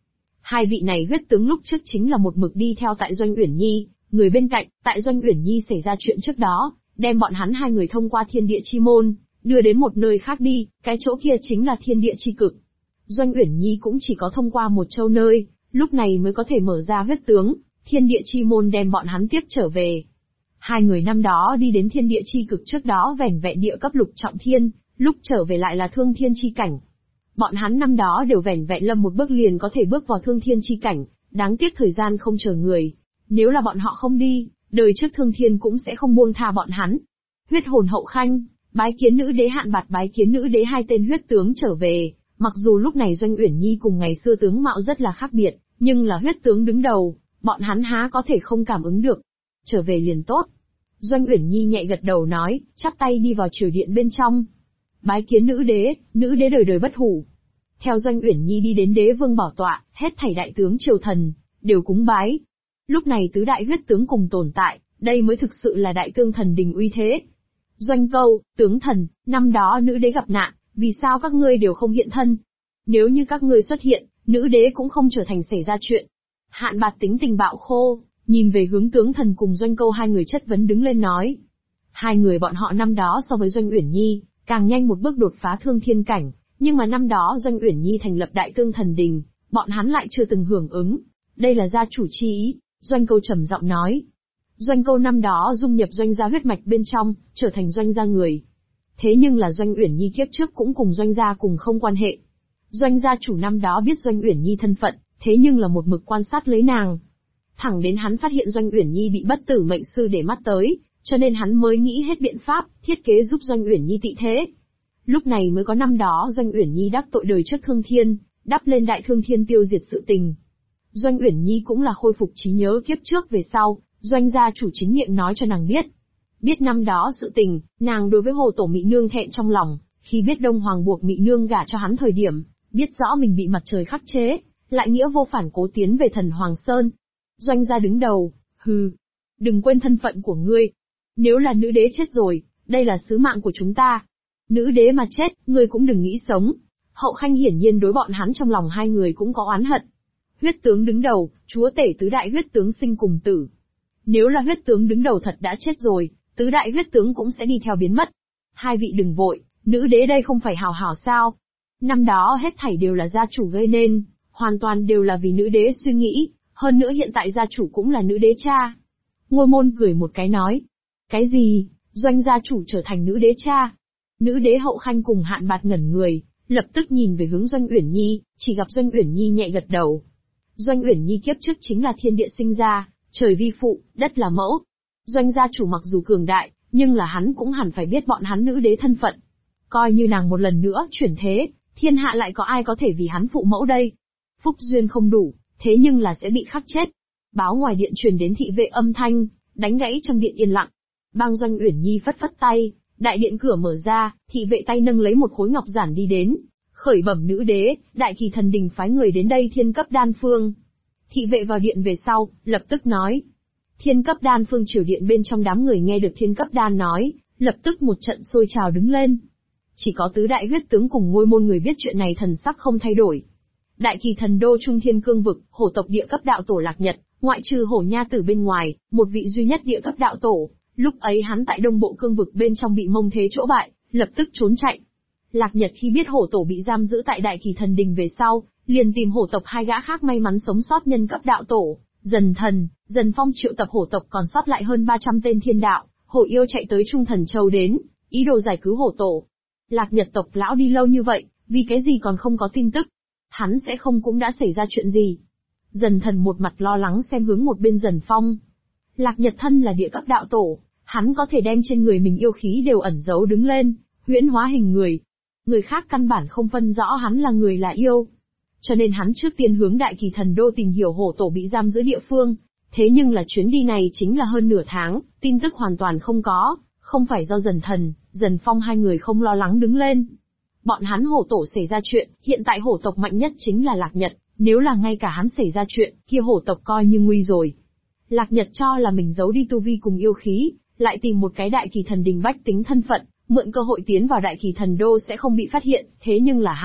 Speaker 1: Hai vị này huyết tướng lúc trước chính là một mực đi theo tại Doanh Uyển Nhi, người bên cạnh, tại Doanh Uyển Nhi xảy ra chuyện trước đó, đem bọn hắn hai người thông qua thiên địa chi môn, đưa đến một nơi khác đi, cái chỗ kia chính là thiên địa chi cực. Doanh Uyển Nhi cũng chỉ có thông qua một châu nơi, lúc này mới có thể mở ra huyết tướng, thiên địa chi môn đem bọn hắn tiếp trở về. Hai người năm đó đi đến thiên địa chi cực trước đó vẻn vẹn địa cấp lục trọng thiên, lúc trở về lại là thương thiên chi cảnh. Bọn hắn năm đó đều vẻn vẹn lâm một bước liền có thể bước vào thương thiên chi cảnh, đáng tiếc thời gian không chờ người. Nếu là bọn họ không đi, đời trước thương thiên cũng sẽ không buông tha bọn hắn. Huyết hồn hậu khanh, bái kiến nữ đế Hạn Bạt bái kiến nữ đế hai tên huyết tướng trở về, mặc dù lúc này Doanh Uyển Nhi cùng ngày xưa tướng mạo rất là khác biệt, nhưng là huyết tướng đứng đầu, bọn hắn há có thể không cảm ứng được. Trở về liền tốt. Doanh Uyển Nhi nhẹ gật đầu nói, chắp tay đi vào triều điện bên trong. Bái kiến nữ đế đời đời bất hủ. Theo Doanh Uyển Nhi đi đến đế vương bảo tọa, hết thảy đại tướng triều thần, đều cúng bái. Lúc này tứ đại huyết tướng cùng tồn tại, đây mới thực sự là đại tương thần đình uy thế. Doanh Câu, tướng thần, năm đó nữ đế gặp nạn, vì sao các ngươi đều không hiện thân? Nếu như các ngươi xuất hiện, nữ đế cũng không trở thành xảy ra chuyện. Hạn Bạt tính tình bạo khô, nhìn về hướng tướng thần cùng Doanh Câu hai người chất vấn đứng lên nói. Hai người bọn họ năm đó so với Doanh Uyển Nhi, càng nhanh một bước đột phá thương thiên cảnh, nhưng mà năm đó Doanh Uyển Nhi thành lập đại tương thần đình, bọn hắn lại chưa từng hưởng ứng. Đây là gia chủ chi ý, Doanh Câu trầm giọng nói. Doanh Câu năm đó dung nhập Doanh gia huyết mạch bên trong, trở thành Doanh gia người. Thế nhưng là Doanh Uyển Nhi kiếp trước cũng cùng Doanh gia cùng không quan hệ. Doanh gia chủ năm đó biết Doanh Uyển Nhi thân phận, thế nhưng là một mực quan sát lấy nàng. Thẳng đến hắn phát hiện Doanh Uyển Nhi bị bất tử mệnh sư để mắt tới, cho nên hắn mới nghĩ hết biện pháp, thiết kế giúp Doanh Uyển Nhi tị thế. Lúc này mới có năm đó Doanh Uyển Nhi đắc tội đời trước thương thiên, đắp lên đại thương thiên tiêu diệt sự tình. Doanh Uyển Nhi cũng là khôi phục trí nhớ kiếp trước về sau, Doanh gia chủ chính miệng nói cho nàng biết. Biết năm đó sự tình, nàng đối với Hồ Tổ Mị Nương thẹn trong lòng, khi biết Đông Hoàng buộc Mị Nương gả cho hắn thời điểm, biết rõ mình bị mặt trời khắc chế, lại nghĩa vô phản cố tiến về Thần Hoàng Sơn. Doanh gia đứng đầu, hừ, đừng quên thân phận của ngươi. Nếu là nữ đế chết rồi, đây là sứ mạng của chúng ta. Nữ đế mà chết, ngươi cũng đừng nghĩ sống. Hậu khanh hiển nhiên đối bọn hắn trong lòng hai người cũng có oán hận. Huyết tướng đứng đầu, chúa tể tứ đại huyết tướng sinh cùng tử. Nếu là huyết tướng đứng đầu thật đã chết rồi, tứ đại huyết tướng cũng sẽ đi theo biến mất. Hai vị đừng vội, nữ đế đây không phải hào hào sao? Năm đó hết thảy đều là gia chủ gây nên, hoàn toàn đều là vì nữ đế suy nghĩ, hơn nữa hiện tại gia chủ cũng là nữ đế cha. Ngôi môn cười một cái nói. Cái gì, Doanh gia chủ trở thành nữ đế cha? Nữ đế Hậu Khanh cùng Hạn Bạt ngẩn người, lập tức nhìn về hướng Doanh Uyển Nhi, chỉ gặp Doanh Uyển Nhi nhẹ gật đầu. Doanh Uyển Nhi kiếp trước chính là thiên địa sinh ra, trời vi phụ, đất là mẫu. Doanh gia chủ mặc dù cường đại, nhưng là hắn cũng hẳn phải biết bọn hắn nữ đế thân phận. Coi như nàng một lần nữa chuyển thế, thiên hạ lại có ai có thể vì hắn phụ mẫu đây? Phúc duyên không đủ, thế nhưng là sẽ bị khắc chết. Báo ngoài điện truyền đến thị vệ âm thanh, đánh gãy trong điện yên lặng. Bang Doanh Uyển Nhi phất phất tay, đại điện cửa mở ra, thị vệ tay nâng lấy một khối ngọc giản đi đến. Khởi bẩm nữ đế, đại kỳ thần đình phái người đến đây thiên cấp đan phương. Thị vệ vào điện về sau, lập tức nói. Thiên cấp đan phương triều điện bên trong đám người nghe được thiên cấp đan nói, lập tức một trận sôi trào đứng lên. Chỉ có tứ đại huyết tướng cùng ngôi môn người biết chuyện này thần sắc không thay đổi. Đại kỳ thần đô trung thiên cương vực, hổ tộc địa cấp đạo tổ Lạc Nhật, ngoại trừ hổ nha tử bên ngoài, một vị duy nhất địa cấp đạo tổ. Lúc ấy hắn tại đông bộ cương vực bên trong bị Mông Thế chỗ bại, lập tức trốn chạy. Lạc Nhật khi biết hổ tổ bị giam giữ tại đại kỳ thần đình về sau, liền tìm hổ tộc hai gã khác may mắn sống sót nhân cấp đạo tổ, Dần Thần, Dần Phong triệu tập hổ tộc còn sót lại hơn 300 tên thiên đạo, hổ yêu chạy tới Trung Thần Châu đến, ý đồ giải cứu hổ tổ. Lạc Nhật tộc lão đi lâu như vậy, vì cái gì còn không có tin tức? Hắn sẽ không cũng đã xảy ra chuyện gì? Dần Thần một mặt lo lắng xem hướng một bên Dần Phong. Lạc Nhật thân là địa cấp đạo tổ, hắn có thể đem trên người mình yêu khí đều ẩn giấu đứng lên, huyễn hóa hình người. Người khác căn bản không phân rõ hắn là người là yêu. Cho nên hắn trước tiên hướng đại kỳ thần đô tìm hiểu hổ tổ bị giam giữ địa phương. Thế nhưng là chuyến đi này chính là hơn nửa tháng, tin tức hoàn toàn không có, không phải do Dần Thần, Dần Phong hai người không lo lắng đứng lên. Bọn hắn hổ tổ xảy ra chuyện, hiện tại hổ tộc mạnh nhất chính là Lạc Nhật, nếu là ngay cả hắn xảy ra chuyện, kia hổ tộc coi như nguy rồi. Lạc Nhật cho là mình giấu đi tu vi cùng yêu khí, lại tìm một cái đại kỳ thần đình bách tính thân phận, mượn cơ hội tiến vào đại kỳ thần đô sẽ không bị phát hiện, thế nhưng là hắn,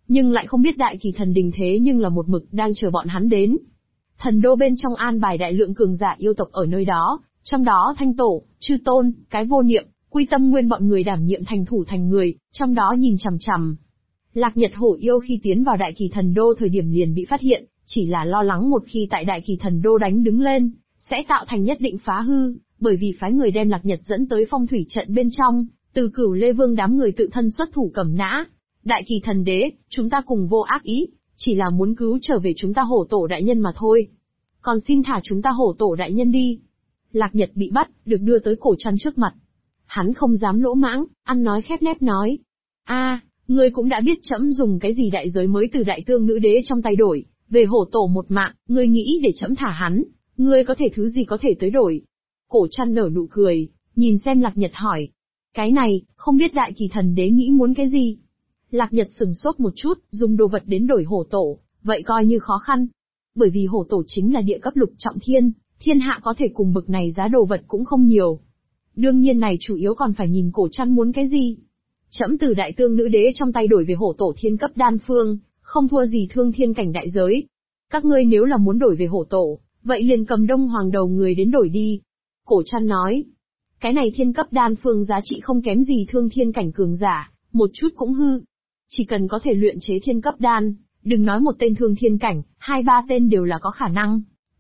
Speaker 1: nhưng lại không biết Đại Kỳ Thần Đình thế nhưng là một mực đang chờ bọn hắn đến. Thần đô bên trong an bài đại lượng cường giả yêu tộc ở nơi đó, trong đó Thanh Tổ, Chư Tôn, Cái Vô Niệm, Quy Tâm Nguyên bọn người đảm nhiệm thành thủ thành người, trong đó nhìn chằm chằm. Lạc Nhật Hổ Yêu khi tiến vào Đại Kỳ Thần Đô thời điểm liền bị phát hiện, chỉ là lo lắng một khi tại Đại Kỳ Thần Đô đánh đứng lên, sẽ tạo thành nhất định phá hư, bởi vì phái người đem Lạc Nhật dẫn tới phong thủy trận bên trong, từ Cửu Lê Vương đám người tự thân xuất thủ cầm nã. Đại Kỳ Thần Đế, chúng ta cùng vô ác ý, chỉ là muốn cứu trở về chúng ta Hổ Tổ đại nhân mà thôi. Còn xin thả chúng ta Hổ Tổ đại nhân đi. Lạc Nhật bị bắt, được đưa tới Cổ Trăn trước mặt. Hắn không dám lỗ mãng, ăn nói khép nép nói. Ngươi cũng đã biết trẫm dùng cái gì đại giới mới từ Đại Tương Nữ Đế trong tay đổi, về Hổ Tổ một mạng, ngươi nghĩ để trẫm thả hắn, ngươi có thể thứ gì có thể tới đổi. Cổ Trăn nở nụ cười, nhìn xem Lạc Nhật hỏi. Cái này, không biết Đại Kỳ Thần Đế nghĩ muốn cái gì? Lạc Nhật sừng sốt một chút, dùng đồ vật đến đổi Hổ Tổ, vậy coi như khó khăn. Bởi vì Hổ Tổ chính là địa cấp lục trọng thiên, thiên hạ có thể cùng bực này giá đồ vật cũng không nhiều. Đương nhiên này chủ yếu còn phải nhìn Cổ Trăn muốn cái gì. Trẫm từ Đại Tương Nữ Đế trong tay đổi về Hổ Tổ thiên cấp đan phương, không thua gì thương thiên cảnh đại giới. Các ngươi nếu là muốn đổi về Hổ Tổ, vậy liền cầm Đông Hoàng đầu người đến đổi đi. Cổ Trăn nói, cái này thiên cấp đan phương giá trị không kém gì thương thiên cảnh cường giả, một chút cũng hư. Chỉ cần có thể luyện chế thiên cấp đan, đừng nói một tên thương thiên cảnh, 2-3 tên đều là có khả năng.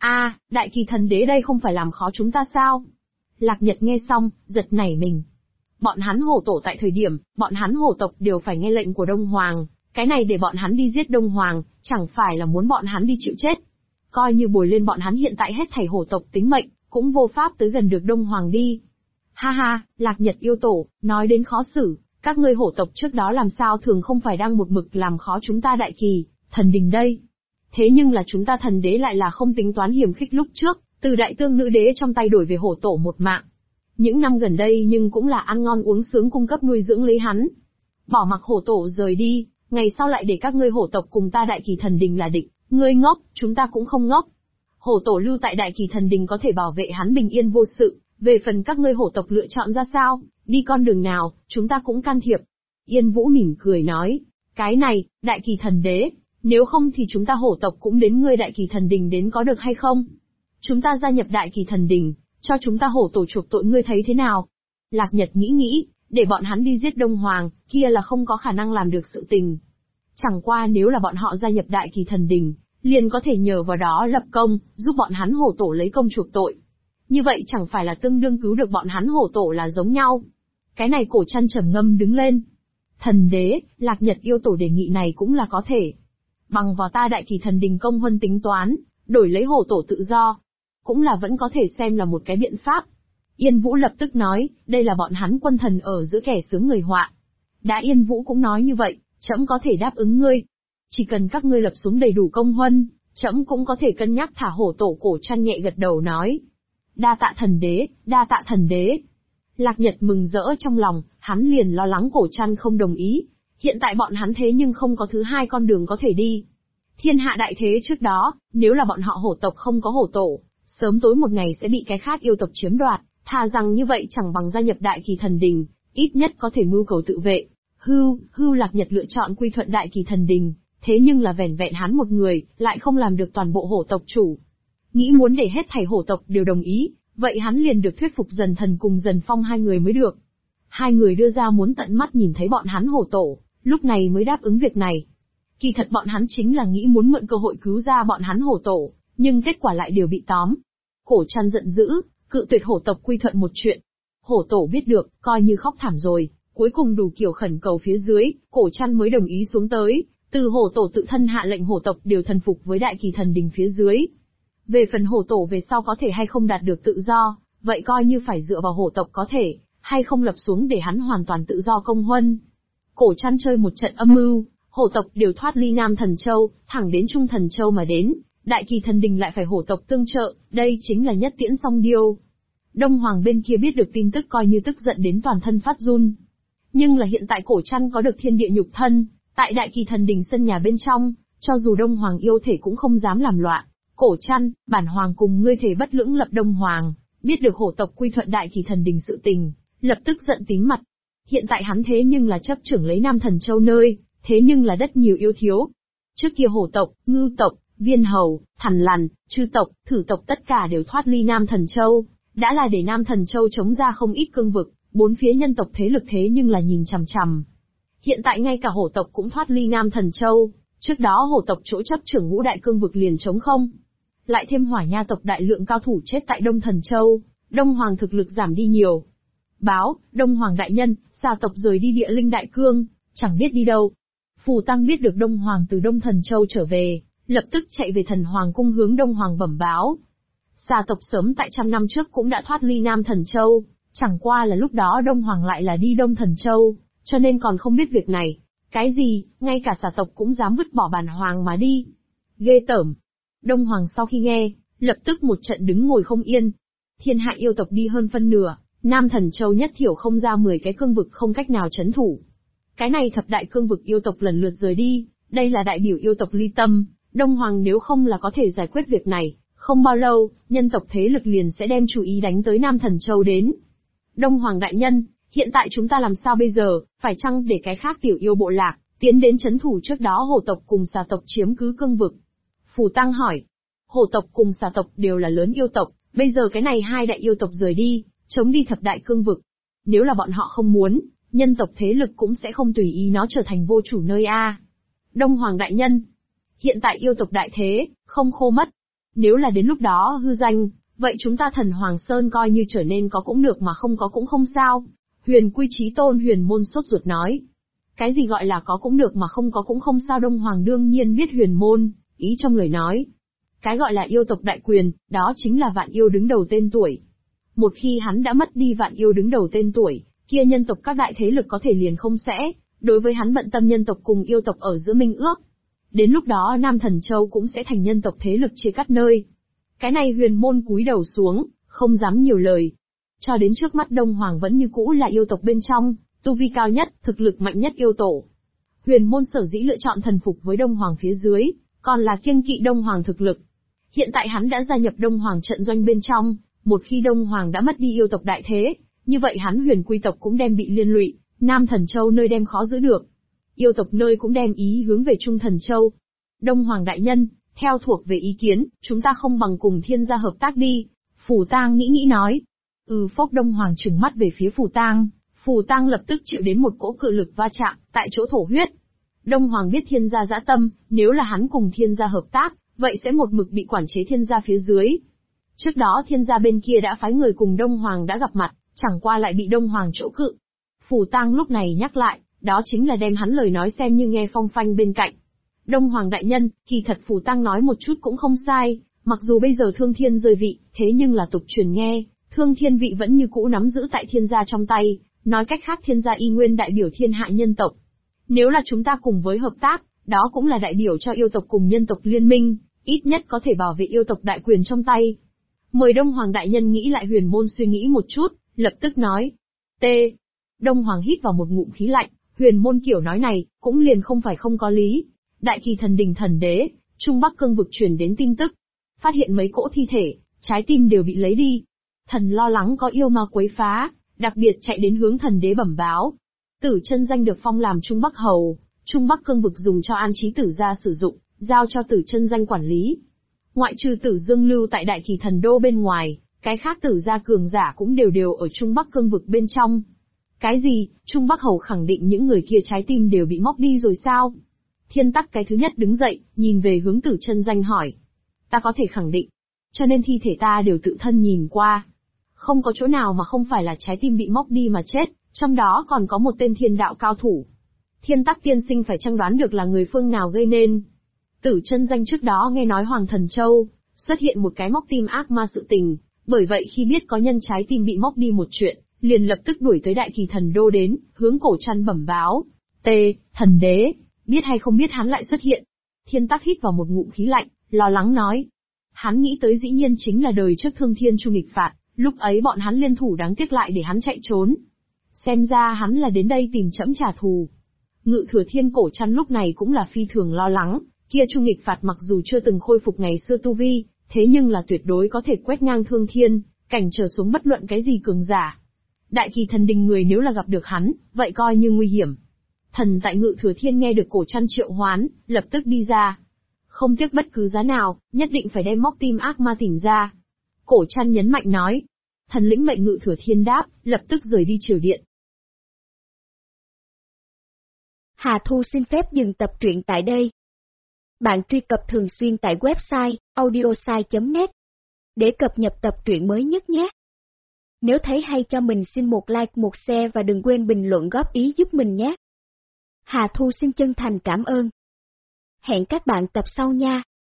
Speaker 1: Đại Kỳ Thần Đế đây không phải làm khó chúng ta sao? Lạc Nhật nghe xong, giật nảy mình. Bọn hắn Hổ Tổ tại thời điểm, bọn hắn Hổ tộc đều phải nghe lệnh của Đông Hoàng, cái này để bọn hắn đi giết Đông Hoàng, chẳng phải là muốn bọn hắn đi chịu chết. Coi như bồi lên bọn hắn hiện tại hết thảy Hổ tộc tính mệnh, cũng vô pháp tới gần được Đông Hoàng đi. Ha, Lạc Nhật yêu tổ, nói đến khó xử, các ngươi Hổ tộc trước đó làm sao thường không phải đang một mực làm khó chúng ta Đại Kỳ Thần Đình đây. Thế nhưng là chúng ta thần đế lại là không tính toán hiểm khích lúc trước, từ Đại Tương Nữ Đế trong tay đổi về Hổ Tổ một mạng. Những năm gần đây nhưng cũng là ăn ngon uống sướng cung cấp nuôi dưỡng lấy hắn. Bỏ mặc Hổ Tổ rời đi, ngày sau lại để các ngươi Hổ tộc cùng ta Đại Kỳ Thần Đình là địch, ngươi ngốc, chúng ta cũng không ngốc. Hổ Tổ lưu tại Đại Kỳ Thần Đình có thể bảo vệ hắn bình yên vô sự, về phần các ngươi Hổ tộc lựa chọn ra sao, đi con đường nào, chúng ta cũng can thiệp. Yên Vũ mỉm cười nói, cái này, Đại Kỳ Thần Đế, nếu không thì chúng ta Hổ tộc cũng đến ngươi Đại Kỳ Thần Đình đến có được hay không? Chúng ta gia nhập Đại Kỳ Thần Đình, cho chúng ta Hổ Tổ chuộc tội ngươi thấy thế nào? Lạc Nhật nghĩ, để bọn hắn đi giết Đông Hoàng, kia là không có khả năng làm được sự tình. Chẳng qua nếu là bọn họ gia nhập Đại Kỳ Thần Đình, liền có thể nhờ vào đó lập công, giúp bọn hắn Hổ Tổ lấy công chuộc tội. Như vậy chẳng phải là tương đương cứu được bọn hắn Hổ Tổ là giống nhau. Cái này Cổ Trăn trầm ngâm đứng lên. Thần đế, Lạc Nhật yêu tổ đề nghị này cũng là có thể. Bằng vào ta Đại Kỳ Thần Đình công huân tính toán, đổi lấy Hổ Tổ tự do. Cũng là vẫn có thể xem là một cái biện pháp. Yên Vũ lập tức nói, đây là bọn hắn quân thần ở giữa kẻ sướng người họa. Đã Yên Vũ cũng nói như vậy, trẫm có thể đáp ứng ngươi. Chỉ cần các ngươi lập xuống đầy đủ công huân, trẫm cũng có thể cân nhắc thả Hổ Tổ. Cổ Trăn nhẹ gật đầu nói. Đa tạ thần đế, đa tạ thần đế. Lạc Nhật mừng rỡ trong lòng, hắn liền lo lắng Cổ Trăn không đồng ý. Hiện tại bọn hắn thế nhưng không có thứ hai con đường có thể đi. Thiên hạ đại thế trước đó, nếu là bọn họ Hổ tộc không có Hổ Tổ, sớm tối một ngày sẽ bị cái khác yêu tộc chiếm đoạt, thà rằng như vậy chẳng bằng gia nhập Đại Kỳ Thần Đình, ít nhất có thể mưu cầu tự vệ. Hưu Lạc Nhật lựa chọn quy thuận Đại Kỳ Thần Đình, thế nhưng là vẻn vẹn hắn một người, lại không làm được toàn bộ Hổ tộc chủ. Nghĩ muốn để hết thảy Hổ tộc đều đồng ý, vậy hắn liền được thuyết phục Dần Thần cùng Dần Phong hai người mới được. Hai người đưa ra muốn tận mắt nhìn thấy bọn hắn Hổ Tổ, lúc này mới đáp ứng việc này. Kỳ thật bọn hắn chính là nghĩ muốn mượn cơ hội cứu ra bọn hắn Hổ Tổ, nhưng kết quả lại đều bị tóm. Cổ Trăn giận dữ, cự tuyệt Hổ tộc quy thuận một chuyện. Hổ Tổ biết được, coi như khóc thảm rồi, cuối cùng đủ kiểu khẩn cầu phía dưới, Cổ Trăn mới đồng ý xuống tới, từ Hổ Tổ tự thân hạ lệnh Hổ tộc đều thần phục với Đại Kỳ Thần Đình phía dưới. Về phần Hổ Tổ về sau có thể hay không đạt được tự do, vậy coi như phải dựa vào Hổ tộc có thể, hay không lập xuống để hắn hoàn toàn tự do công huân. Cổ Trăn chơi một trận âm mưu, Hổ tộc đều thoát ly Nam Thần Châu, thẳng đến Trung Thần Châu mà đến, Đại Kỳ Thần Đình lại phải Hổ tộc tương trợ, đây chính là nhất tiễn song điêu. Đông Hoàng bên kia biết được tin tức coi như tức giận đến toàn thân phát run. Nhưng là hiện tại Cổ Trăn có được thiên địa nhục thân, tại Đại Kỳ Thần Đình sân nhà bên trong, cho dù Đông Hoàng yêu thể cũng không dám làm loạn. Cổ Trăn, bản hoàng cùng ngươi thể bất lưỡng lập Đông Hoàng, biết được Hổ tộc quy thuận Đại Kỳ Thần Đình sự tình, lập tức giận tím mặt. Hiện tại hắn thế nhưng là chấp trưởng lấy Nam Thần Châu nơi, thế nhưng là đất nhiều yêu thiếu. Trước kia hổ tộc, ngưu tộc, viên hầu, thằn lằn, chư tộc, thử tộc tất cả đều thoát ly Nam Thần Châu, đã là để Nam Thần Châu chống ra không ít cương vực, bốn phía nhân tộc thế lực thế nhưng là nhìn chằm chằm. Hiện tại ngay cả hổ tộc cũng thoát ly Nam Thần Châu, trước đó hổ tộc chỗ chấp trưởng ngũ đại cương vực liền trống không. Lại thêm hỏa nha tộc đại lượng cao thủ chết tại Đông Thần Châu, Đông Hoàng thực lực giảm đi nhiều. Báo, Đông Hoàng đại nhân, xà tộc rời đi địa linh đại cương, chẳng biết đi đâu. Phù Tăng biết được Đông Hoàng từ Đông Thần Châu trở về, lập tức chạy về Thần Hoàng cung hướng Đông Hoàng bẩm báo. Xà tộc sớm tại 100 năm trước cũng đã thoát ly Nam Thần Châu, chẳng qua là lúc đó Đông Hoàng lại là đi Đông Thần Châu, cho nên còn không biết việc này. Cái gì, ngay cả xà tộc cũng dám vứt bỏ bản hoàng mà đi. Ghê tởm. Đông Hoàng sau khi nghe, lập tức một trận đứng ngồi không yên. Thiên hạ yêu tộc đi hơn phân nửa, Nam Thần Châu nhất thiểu không ra 10 cái cương vực không cách nào chấn thủ. Cái này thập đại cương vực yêu tộc lần lượt rời đi, đây là đại biểu yêu tộc ly tâm, Đông Hoàng nếu không là có thể giải quyết việc này, không bao lâu, nhân tộc thế lực liền sẽ đem chú ý đánh tới Nam Thần Châu đến. Đông Hoàng đại nhân, hiện tại chúng ta làm sao bây giờ, phải chăng để cái khác tiểu yêu bộ lạc, tiến đến chấn thủ trước đó hổ tộc cùng xà tộc chiếm cứ cương vực? Phù Tăng hỏi. Hổ tộc cùng xà tộc đều là lớn yêu tộc, bây giờ cái này hai đại yêu tộc rời đi, chống đi thập đại cương vực. Nếu là bọn họ không muốn, nhân tộc thế lực cũng sẽ không tùy ý nó trở thành vô chủ nơi a. Đông Hoàng đại nhân, hiện tại yêu tộc đại thế, không khô mất. Nếu là đến lúc đó hư danh, vậy chúng ta Thần Hoàng Sơn coi như trở nên có cũng được mà không có cũng không sao. Huyền Quy Chí Tôn Huyền Môn sốt ruột nói. Cái gì gọi là có cũng được mà không có cũng không sao? Đông Hoàng đương nhiên biết Huyền Môn ý trong lời nói. Cái gọi là yêu tộc đại quyền, đó chính là vạn yêu đứng đầu tên tuổi. Một khi hắn đã mất đi vạn yêu đứng đầu tên tuổi, kia nhân tộc các đại thế lực có thể liền không sẽ, đối với hắn bận tâm nhân tộc cùng yêu tộc ở giữa minh ước. Đến lúc đó Nam Thần Châu cũng sẽ thành nhân tộc thế lực chia cắt nơi. Cái này Huyền Môn cúi đầu xuống, không dám nhiều lời. Cho đến trước mắt Đông Hoàng vẫn như cũ là yêu tộc bên trong, tu vi cao nhất, thực lực mạnh nhất yêu tổ. Huyền Môn sở dĩ lựa chọn thần phục với Đông Hoàng phía dưới, còn là kiêng kỵ Đông Hoàng thực lực. Hiện tại hắn đã gia nhập Đông Hoàng trận doanh bên trong, một khi Đông Hoàng đã mất đi yêu tộc đại thế, như vậy hắn Huyền Quy tộc cũng đem bị liên lụy, Nam Thần Châu nơi đem khó giữ được. Yêu tộc nơi cũng đem ý hướng về Trung Thần Châu. Đông Hoàng đại nhân, theo thuộc về ý kiến, chúng ta không bằng cùng Thiên gia hợp tác đi. Phù Tang nghĩ nói. Phốc. Đông Hoàng trừng mắt về phía Phù Tang. Phù Tang lập tức chịu đến một cỗ cự lực va chạm, tại chỗ thổ huyết. Đông Hoàng biết Thiên gia dã tâm, nếu là hắn cùng Thiên gia hợp tác, vậy sẽ một mực bị quản chế Thiên gia phía dưới. Trước đó Thiên gia bên kia đã phái người cùng Đông Hoàng đã gặp mặt, chẳng qua lại bị Đông Hoàng chỗ cự. Phù Tang lúc này nhắc lại, đó chính là đem hắn lời nói xem như nghe phong phanh bên cạnh. Đông Hoàng đại nhân, kỳ thật Phù Tang nói một chút cũng không sai, mặc dù bây giờ Thương Thiên rơi vị, thế nhưng là tục truyền nghe, Thương Thiên vị vẫn như cũ nắm giữ tại Thiên gia trong tay, nói cách khác Thiên gia y nguyên đại biểu thiên hạ nhân tộc. Nếu là chúng ta cùng với hợp tác, đó cũng là đại biểu cho yêu tộc cùng nhân tộc liên minh, ít nhất có thể bảo vệ yêu tộc đại quyền trong tay. Mời Đông Hoàng đại nhân nghĩ lại. Huyền Môn suy nghĩ một chút, lập tức nói. T. Đông Hoàng hít vào một ngụm khí lạnh, Huyền Môn kiểu nói này, cũng liền không phải không có lý. Đại Kỳ Thần Đình Thần Đế, Trung Bắc cương vực truyền đến tin tức. Phát hiện mấy cỗ thi thể, trái tim đều bị lấy đi. Thần lo lắng có yêu ma quấy phá, đặc biệt chạy đến hướng Thần Đế bẩm báo. Tử Chân Danh được phong làm Trung Bắc Hầu, Trung Bắc cương vực dùng cho an trí Tử gia sử dụng, giao cho Tử Chân Danh quản lý. Ngoại trừ Tử Dương lưu tại Đại Kỳ Thần Đô bên ngoài, cái khác Tử gia cường giả cũng đều ở Trung Bắc cương vực bên trong. Cái gì, Trung Bắc Hầu khẳng định những người kia trái tim đều bị móc đi rồi sao? Thiên Tắc cái thứ nhất đứng dậy, nhìn về hướng Tử Chân Danh hỏi. Ta có thể khẳng định. Cho nên thi thể ta đều tự thân nhìn qua. Không có chỗ nào mà không phải là trái tim bị móc đi mà chết, trong đó còn có một tên thiên đạo cao thủ. Thiên Tắc tiên sinh phải chăng đoán được là người phương nào gây nên? Tử Chân Danh trước đó nghe nói Hoàng Thần Châu xuất hiện một cái móc tim ác ma sự tình, bởi vậy khi biết có nhân trái tim bị móc đi một chuyện, liền lập tức đuổi tới Đại Kỳ Thần Đô đến, hướng Cổ Trăn bẩm báo. T. Thần Đế, biết hay không biết hắn lại xuất hiện? Thiên Tắc hít vào một ngụm khí lạnh, lo lắng nói. Hắn nghĩ tới dĩ nhiên chính là đời trước Thương Thiên Chu nghịch phạt, lúc ấy bọn hắn liên thủ đáng tiếc lại để hắn chạy trốn. Xem ra hắn là đến đây tìm trẫm trả thù. Ngự Thừa Thiên Cổ Trăn lúc này cũng là phi thường lo lắng, kia Chu nghịch phạt mặc dù chưa từng khôi phục ngày xưa tu vi, thế nhưng là tuyệt đối có thể quét ngang Thương Thiên, cảnh trở xuống bất luận cái gì cường giả. Đại Kỳ Thần Đình người nếu là gặp được hắn, vậy coi như nguy hiểm. Thần tại Ngự Thừa Thiên nghe được Cổ Trăn triệu hoán, lập tức đi ra. Không tiếc bất cứ giá nào, nhất định phải đem móc tim ác ma tỉnh ra. Cổ Trăn nhấn mạnh nói. Thần lĩnh mệnh Ngự Thừa Thiên đáp, lập tức rời đi triều điện.
Speaker 2: Hà Thu xin phép dừng tập truyện tại đây. Bạn truy cập thường xuyên tại website audiosai.net để cập nhật tập truyện mới nhất nhé. Nếu thấy hay cho mình xin một like, một share và đừng quên bình luận góp ý giúp mình nhé. Hà Thu xin chân thành cảm ơn. Hẹn các bạn tập sau nha.